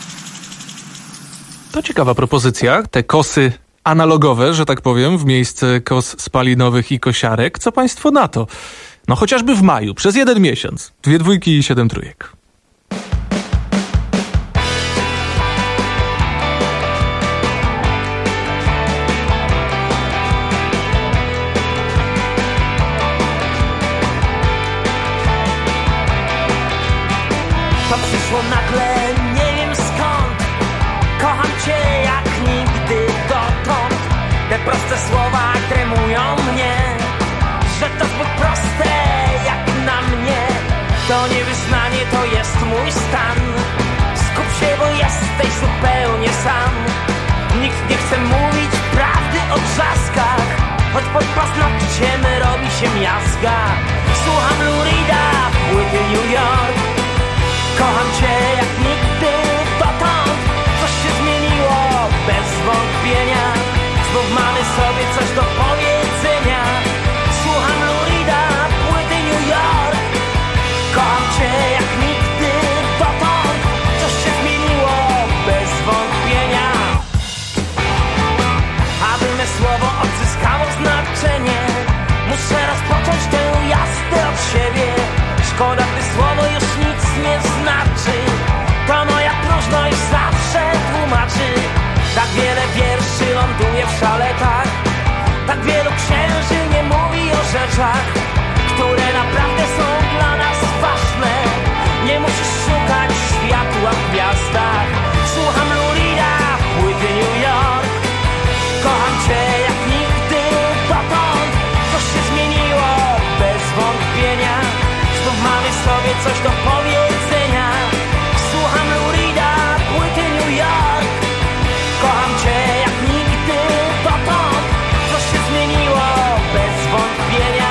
Speaker 3: To ciekawa propozycja. Te kosy analogowe, że tak powiem, w miejsce kos spalinowych i kosiarek. Co państwo na to? No chociażby w maju, przez jeden miesiąc. Dwie dwójki i siedem trójek.
Speaker 16: To przyszło nagle, nie wiem skąd. Kocham cię jak nigdy dotąd. Te proste słowa kremują mnie, że to zbyt proste jak na mnie. To nie wyznanie, to jest mój stan. Skup się, bo jesteś zupełnie sam. Nikt nie chce mówić prawdy o trzaskach, choć pod paznokciem robi się miazga. Słucham Lou Reeda, płyty New York. Kocham cię jak nigdy dotąd. Coś się zmieniło, bez wątpienia. Znów mamy sobie coś do powiedzenia. Słucham Lou Reeda, płyty New York. Kocham cię jak nigdy dotąd. Coś się zmieniło, bez wątpienia. Aby me słowo odzyskało znaczenie, muszę rozpocząć tę jazdę od siebie. Szkoda, gdy słowo już nic nie znaczy. To moja próżność zawsze tłumaczy. Tak wiele wierszy ląduje w szaletach. Tak wielu księży nie mówi o rzeczach, które naprawdę są dla nas ważne. Nie musisz szukać światła w gwiazdach. Słucham Lou Reeda, płyty New York. Kocham cię jak nigdy dotąd. sobie coś do powiedzenia. Słucham Lou Reeda, płyty New York. Kocham cię jak nigdy dotąd. Coś się zmieniło bez wątpienia.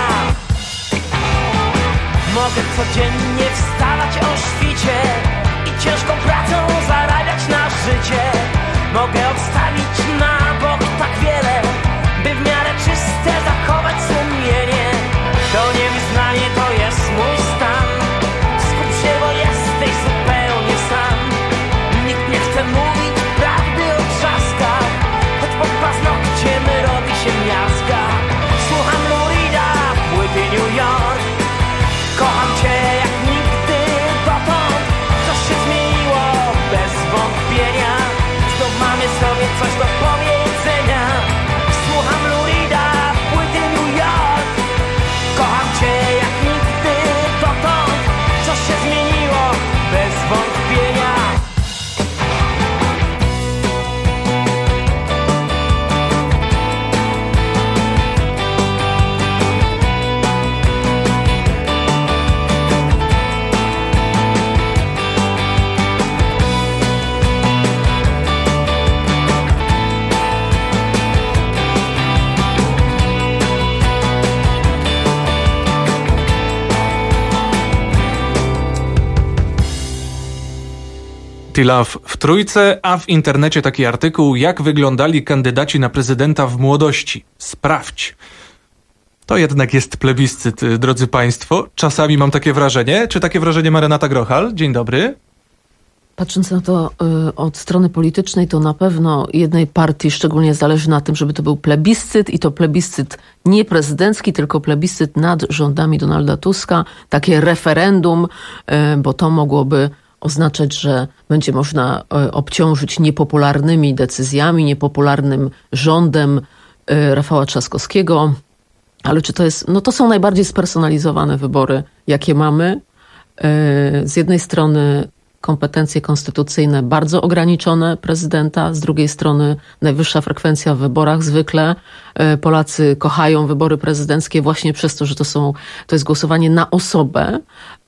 Speaker 16: Mogę codziennie wstawać o świcie i ciężką pracą zarabiać na życie. Mogę odstawić na bok tak wiele, by w miarę czyste zachować sumienie. To niewyznanie to jest mój stan. Skup się, bo jesteś zupełnie sam. Nikt nie chce mówić prawdy o trzaskach, choć pod paznokciem robi się miazga. Słucham Lou Reeda, płyty New York. Kocham cię jak nigdy dotąd. Coś się zmieniło bez wątpienia. Znów mamy sobie coś do powiedzenia. Słucham Lou Reeda, płyty New York. Kocham cię jak nigdy dotąd. Coś się zmieniło bez wątpienia.
Speaker 3: T-Love w Trójce, a w internecie taki artykuł, jak wyglądali kandydaci na prezydenta w młodości. Sprawdź. To jednak jest plebiscyt, drodzy państwo. Czasami mam takie wrażenie. Czy takie wrażenie ma Renata Grochal? Dzień dobry.
Speaker 1: Patrząc na to y, od strony politycznej, to na pewno jednej partii szczególnie zależy na tym, żeby to był plebiscyt i to plebiscyt nie prezydencki, tylko plebiscyt nad rządami Donalda Tuska. Takie referendum, y, bo to mogłoby oznaczać, że będzie można y, obciążyć niepopularnymi decyzjami, niepopularnym rządem y, Rafała Trzaskowskiego. Ale czy to jest... No to są najbardziej spersonalizowane wybory, jakie mamy. Y, z jednej strony kompetencje konstytucyjne bardzo ograniczone prezydenta, z drugiej strony najwyższa frekwencja w wyborach zwykle. Polacy kochają wybory prezydenckie właśnie przez to, że to są, to jest głosowanie na osobę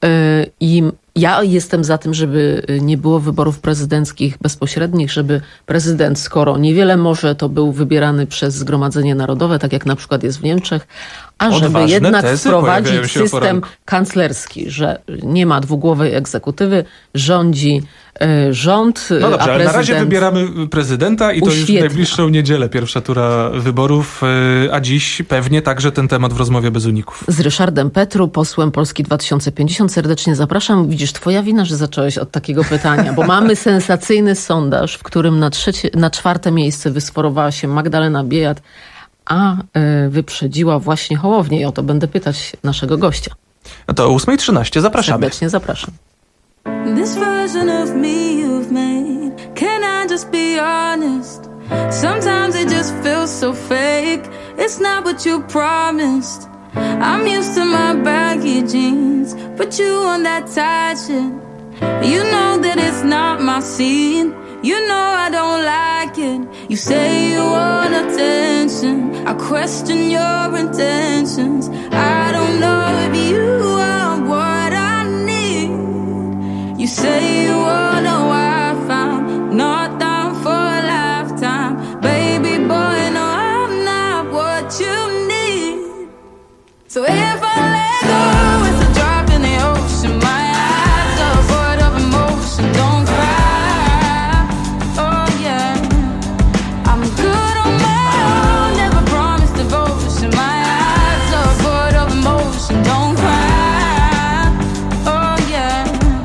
Speaker 1: i ja jestem za tym, żeby nie było wyborów prezydenckich bezpośrednich, żeby prezydent, skoro niewiele może, to był wybierany przez Zgromadzenie Narodowe, tak jak na przykład jest w Niemczech, a żeby
Speaker 3: Odważne
Speaker 1: jednak
Speaker 3: tezy
Speaker 1: wprowadzić
Speaker 3: się
Speaker 1: system kanclerski, że nie ma dwugłowej egzekutywy, rządzi y, rząd,
Speaker 3: No dobrze,
Speaker 1: a prezydent...
Speaker 3: ale na razie wybieramy prezydenta i to
Speaker 1: uświetnia.
Speaker 3: już w najbliższą niedzielę, pierwsza tura wyborów, y, a dziś pewnie także ten temat w rozmowie bez uników.
Speaker 1: Z Ryszardem Petru, posłem Polski dwa tysiące pięćdziesiąt. Serdecznie zapraszam. Widzisz, twoja wina, że zacząłeś od takiego pytania, bo mamy sensacyjny sondaż, w którym na, trzecie, na czwarte miejsce wysforowała się Magdalena Biejat, a y, wyprzedziła właśnie Hołownię. I o to będę pytać naszego gościa.
Speaker 3: No to o ósma trzynaście zapraszamy.
Speaker 1: Serdecznie zapraszam.
Speaker 13: This version of me you've made, can I just be honest? Sometimes it just feels so fake. It's not what you promised. I'm used to my baggy jeans, but you on that tight shit. You know that it's not my scene. You know I don't like it. You say you want attention. I question your intentions. I don't know if you are what I need. You say you want a wife, I'm not down for a lifetime. Baby boy, no, I'm not what you need. So if I let go, it's a drop in the ocean. My eyes are void of emotion. Don't cry, oh yeah. I'm good on my own, never promised devotion. My eyes are void of emotion. Don't cry, oh yeah.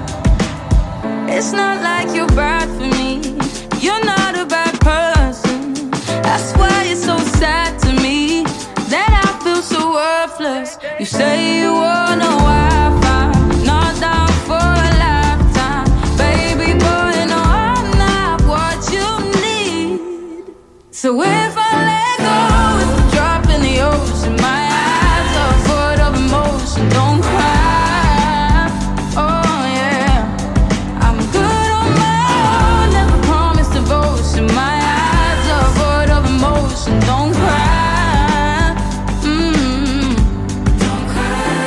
Speaker 13: It's not like you're bad for me. You're not a bad person. That's why it's so sad to me that I feel so worthless. You say you want a wife, I'm not down for a lifetime. Baby boy, no, I'm not what you need. So if I let go, it's a drop in the ocean. My eyes are void of emotion. Don't cry, oh yeah. I'm good on my own, never promised devotion. My eyes are void of emotion. Don't cry, mm-hmm. Don't cry.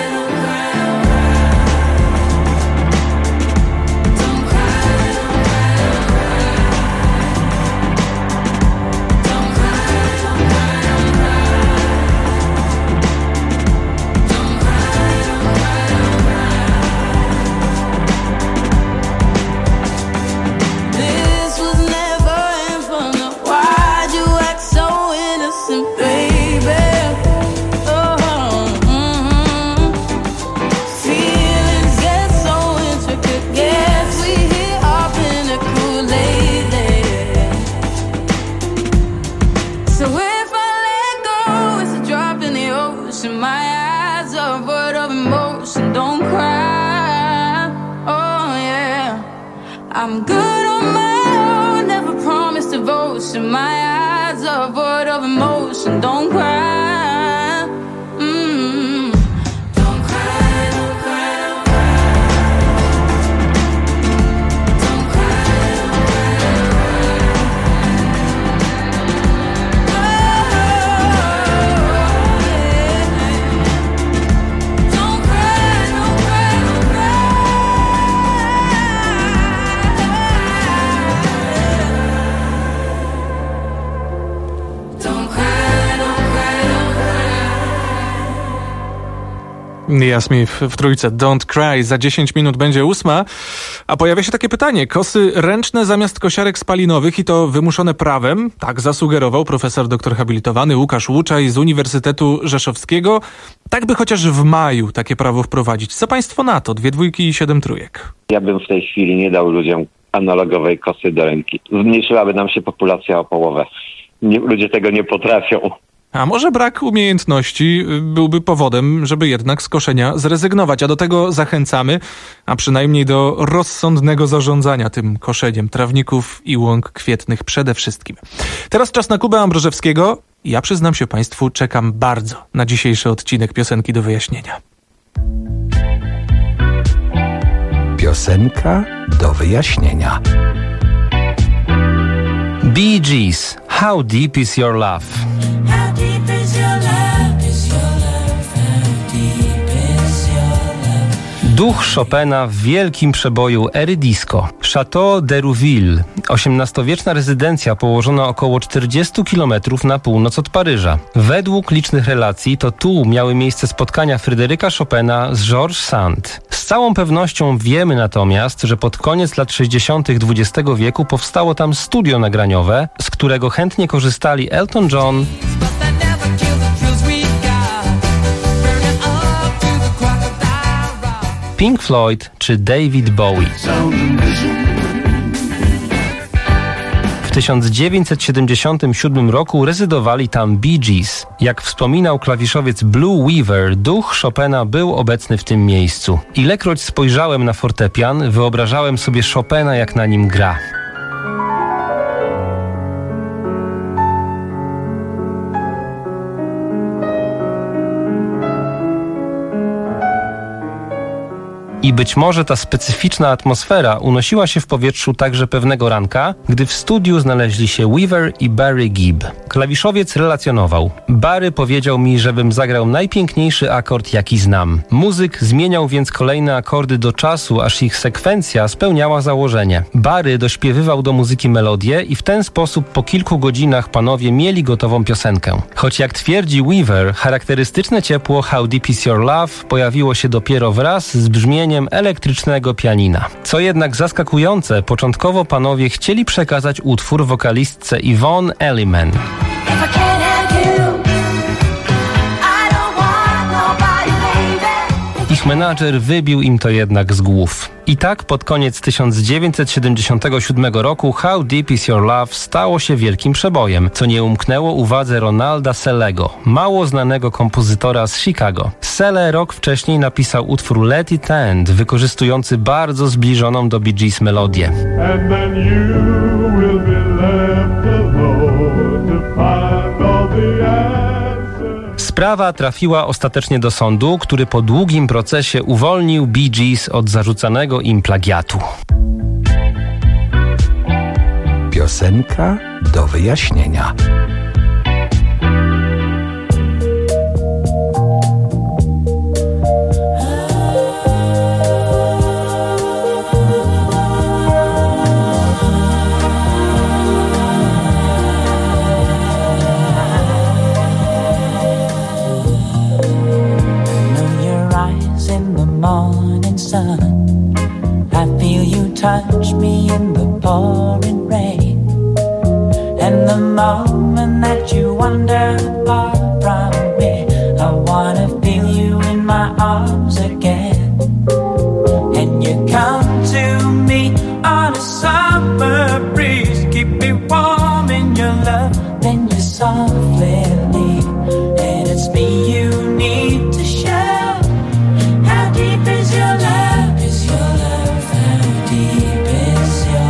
Speaker 13: I'm good on my own, never promised devotion. My eyes are void of emotion. Don't cry. Mm. Don't cry, don't cry, don't cry. Don't cry, don't cry, don't cry. Don't cry, don't cry, don't cry. Don't cry, don't cry, don't cry.
Speaker 3: Jasmine w, w trójce. Don't cry. Za dziesięć minut będzie ósma. A pojawia się takie pytanie. Kosy ręczne zamiast kosiarek spalinowych i to wymuszone prawem? Tak zasugerował profesor doktor habilitowany Łukasz Łuczaj z Uniwersytetu Rzeszowskiego. Tak by chociaż w maju takie prawo wprowadzić. Co państwo na to? Dwie dwójki i siedem trójek.
Speaker 14: Ja bym w tej chwili nie dał ludziom analogowej kosy do ręki. Zmniejszyłaby nam się populacja o połowę. Nie, ludzie tego nie potrafią.
Speaker 3: A może brak umiejętności byłby powodem, żeby jednak z koszenia zrezygnować, a do tego zachęcamy, a przynajmniej do rozsądnego zarządzania tym koszeniem trawników i łąk kwietnych przede wszystkim. Teraz czas na Kubę Ambrożewskiego. Ja przyznam się państwu, czekam bardzo na dzisiejszy odcinek Piosenki do wyjaśnienia.
Speaker 25: Piosenka do wyjaśnienia.
Speaker 15: Bee Gees, How Deep Is Your Love?
Speaker 13: How deep is your love? Is your love? How deep is your love?
Speaker 15: Duch Chopina w wielkim przeboju Ery Disco. Château de Rouville, osiemnastowieczna rezydencja położona około czterdzieści kilometrów na północ od Paryża. Według licznych relacji to tu miały miejsce spotkania Fryderyka Chopina z Georges Sand. Z całą pewnością wiemy natomiast, że pod koniec lat sześćdziesiątych dwudziestego wieku powstało tam studio nagraniowe, z którego chętnie korzystali Elton John, Pink Floyd czy David Bowie. W tysiąc dziewięćset siedemdziesiątym siódmym roku rezydowali tam Bee Gees. Jak wspominał klawiszowiec Blue Weaver, duch Chopina był obecny w tym miejscu. Ilekroć spojrzałem na fortepian, wyobrażałem sobie Chopina, jak na nim gra. I być może ta specyficzna atmosfera unosiła się w powietrzu także pewnego ranka, gdy w studiu znaleźli się Weaver i Barry Gibb. Klawiszowiec relacjonował. Barry powiedział mi, żebym zagrał najpiękniejszy akord, jaki znam. Muzyk zmieniał więc kolejne akordy do czasu, aż ich sekwencja spełniała założenie. Barry dośpiewywał do muzyki melodię i w ten sposób po kilku godzinach panowie mieli gotową piosenkę. Choć jak twierdzi Weaver, charakterystyczne ciepło How Deep Is Your Love pojawiło się dopiero wraz z brzmieniem elektrycznego pianina. Co jednak zaskakujące, początkowo panowie chcieli przekazać utwór wokalistce Yvonne Elliman. Ich menadżer wybił im to jednak z głów. I tak pod koniec tysiąc dziewięćset siedemdziesiątego siódmego roku How Deep Is Your Love stało się wielkim przebojem, co nie umknęło uwadze Ronalda Sellego, mało znanego kompozytora z Chicago. Selle rok wcześniej napisał utwór Let It End, wykorzystujący bardzo zbliżoną do Bee Gees melodię. And then you will be left alone to find all the answers. Sprawa trafiła ostatecznie do sądu, który po długim procesie uwolnił Bee Gees od zarzucanego im plagiatu.
Speaker 25: Piosenka do wyjaśnienia.
Speaker 17: Morning sun, I feel you touch me in the pouring rain, and the moment that you wander far from me, I wanna feel you in my arms again. And you come to me on a summer breeze, keep me warm in your love, then you softly leave, and it's me you need to show. How deep is your love? Is your love? How deep is your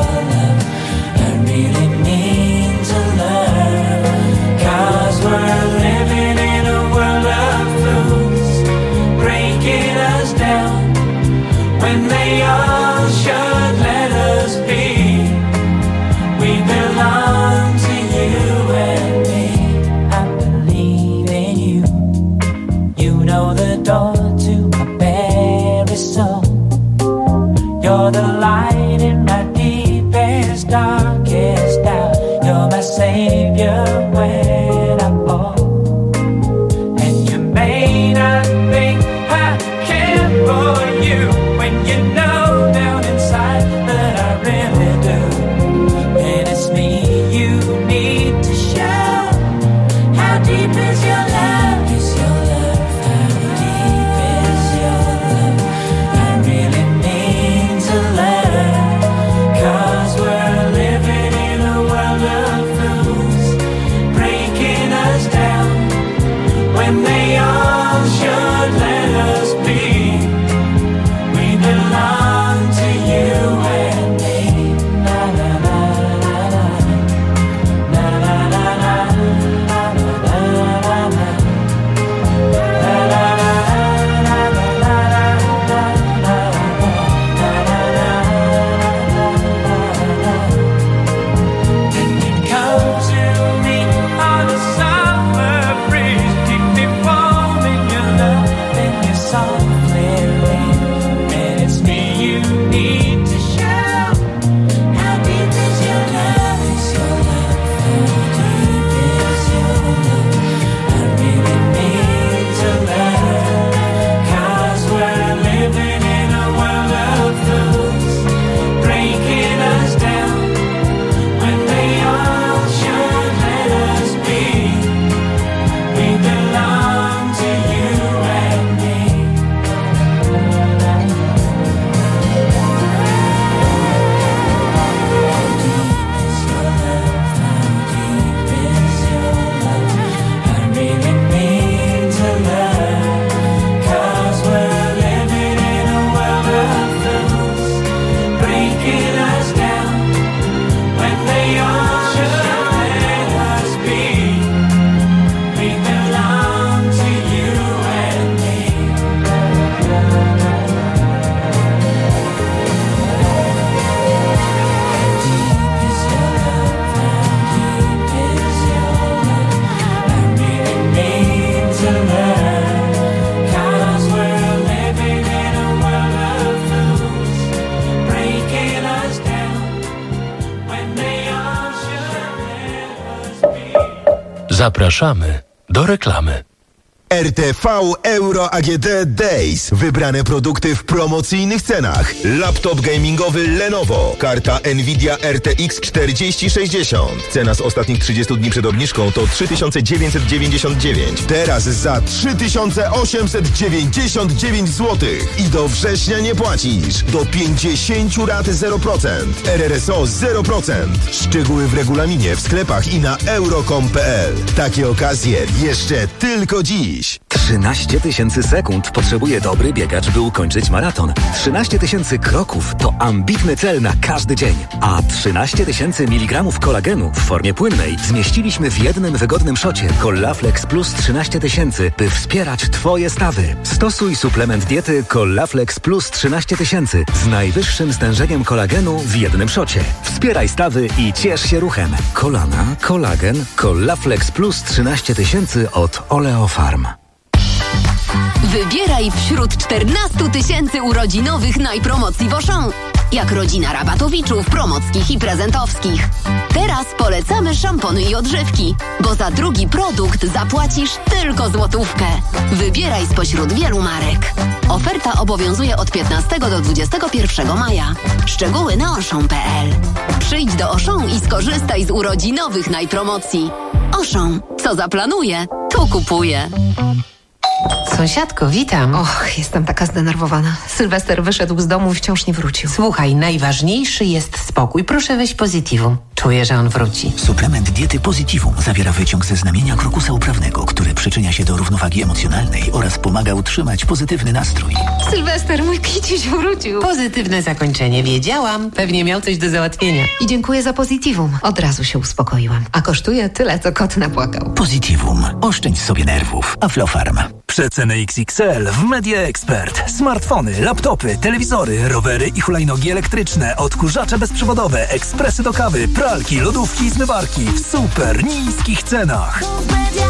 Speaker 17: they all should let us be. We belong to you and me. I believe in you. You know the door to my very soul. You're the light in my deepest, darkest doubt. You're my savior when I fall. And you may not think I care for you when you know down inside that I really do. And it's me you need to show. How deep is your love? Is your love? How deep is your love? I really need to learn. 'Cause we're living in a world of fools, breaking us down when they all should let us be. We belong to you and me. Na na na na na. Na na na na. Na na na na. Na na na Come to me on a summer breeze, keep me warm in your love and your softly leave. And it's me you need to show. How deep is your love? Is your love? How deep is your love? I really need to learn. 'Cause we're living in a world of fools, breaking us down when they all should let us be. We belong to you and me. How deep is your love? How deep is your love? I really need to learn. 'Cause we're living in a world of fools, breaking us down when they all should let us be. We belong to you and me. How deep is your love? How deep is your love? I really need to learn. 'Cause we're living in a world of fools, breaking us down when they all should let us be.
Speaker 2: Zapraszamy do reklamy.
Speaker 18: R T V Euro A G D Days. Wybrane produkty w promocyjnych cenach. Laptop gamingowy Lenovo. Karta Nvidia R T X czterdzieści sześćdziesiąt. Cena z ostatnich trzydziestu dni przed obniżką to trzy tysiące dziewięćset dziewięćdziesiąt dziewięć. Teraz za trzy tysiące osiemset dziewięćdziesiąt dziewięć złotych. I do września nie płacisz. Do pięćdziesięciu rat zero procent. R R S O zero procent. Szczegóły w regulaminie, w sklepach i na euro kropka com kropka p l. Takie okazje jeszcze tylko dziś.
Speaker 25: trzynaście tysięcy sekund potrzebuje dobry biegacz, by ukończyć maraton. trzynaście tysięcy kroków to ambitny cel na każdy dzień. A trzynaście tysięcy miligramów kolagenu w formie płynnej zmieściliśmy w jednym wygodnym szocie Collaflex Plus trzynaście tysięcy, by wspierać Twoje stawy. Stosuj suplement diety Collaflex Plus trzynaście tysięcy z najwyższym stężeniem kolagenu w jednym szocie. Wspieraj stawy i ciesz się ruchem. Kolana, kolagen, Collaflex Plus trzynaście tysięcy od Oleofarm.
Speaker 19: Wybieraj wśród czternastu tysięcy urodzinowych najpromocji w Auchan. Jak rodzina rabatowiczów, promockich i prezentowskich. Teraz polecamy szampony i odżywki, bo za drugi produkt zapłacisz tylko złotówkę. Wybieraj spośród wielu marek. Oferta obowiązuje od piętnastego do dwudziestego pierwszego maja. Szczegóły na auchan kropka p l. Przyjdź do Auchan i skorzystaj z urodzinowych najpromocji. Auchan, co zaplanuje, to kupuje.
Speaker 20: Sąsiadko, witam.
Speaker 21: Och, jestem taka zdenerwowana. Sylwester wyszedł z domu i wciąż nie wrócił.
Speaker 20: Słuchaj, najważniejszy jest spokój. Proszę weź Positivum. Czuję, że on wróci.
Speaker 22: Suplement diety Positivum zawiera wyciąg ze znamienia krokusa uprawnego, który przyczynia się do równowagi emocjonalnej oraz pomaga utrzymać pozytywny nastrój.
Speaker 21: Sylwester, mój kiciuś wrócił.
Speaker 20: Pozytywne zakończenie. Wiedziałam. Pewnie miał coś do załatwienia.
Speaker 21: I dziękuję za Positivum. Od razu się uspokoiłam. A kosztuje tyle, co kot napłakał.
Speaker 22: Positivum. Oszczędź sobie nerwów. Aflofarm.
Speaker 4: Przeceny X X L w Media Expert. Smartfony, laptopy, telewizory, rowery i hulajnogi elektryczne, odkurzacze bezprzewodowe, ekspresy do kawy, pralki, lodówki i zmywarki w super niskich cenach.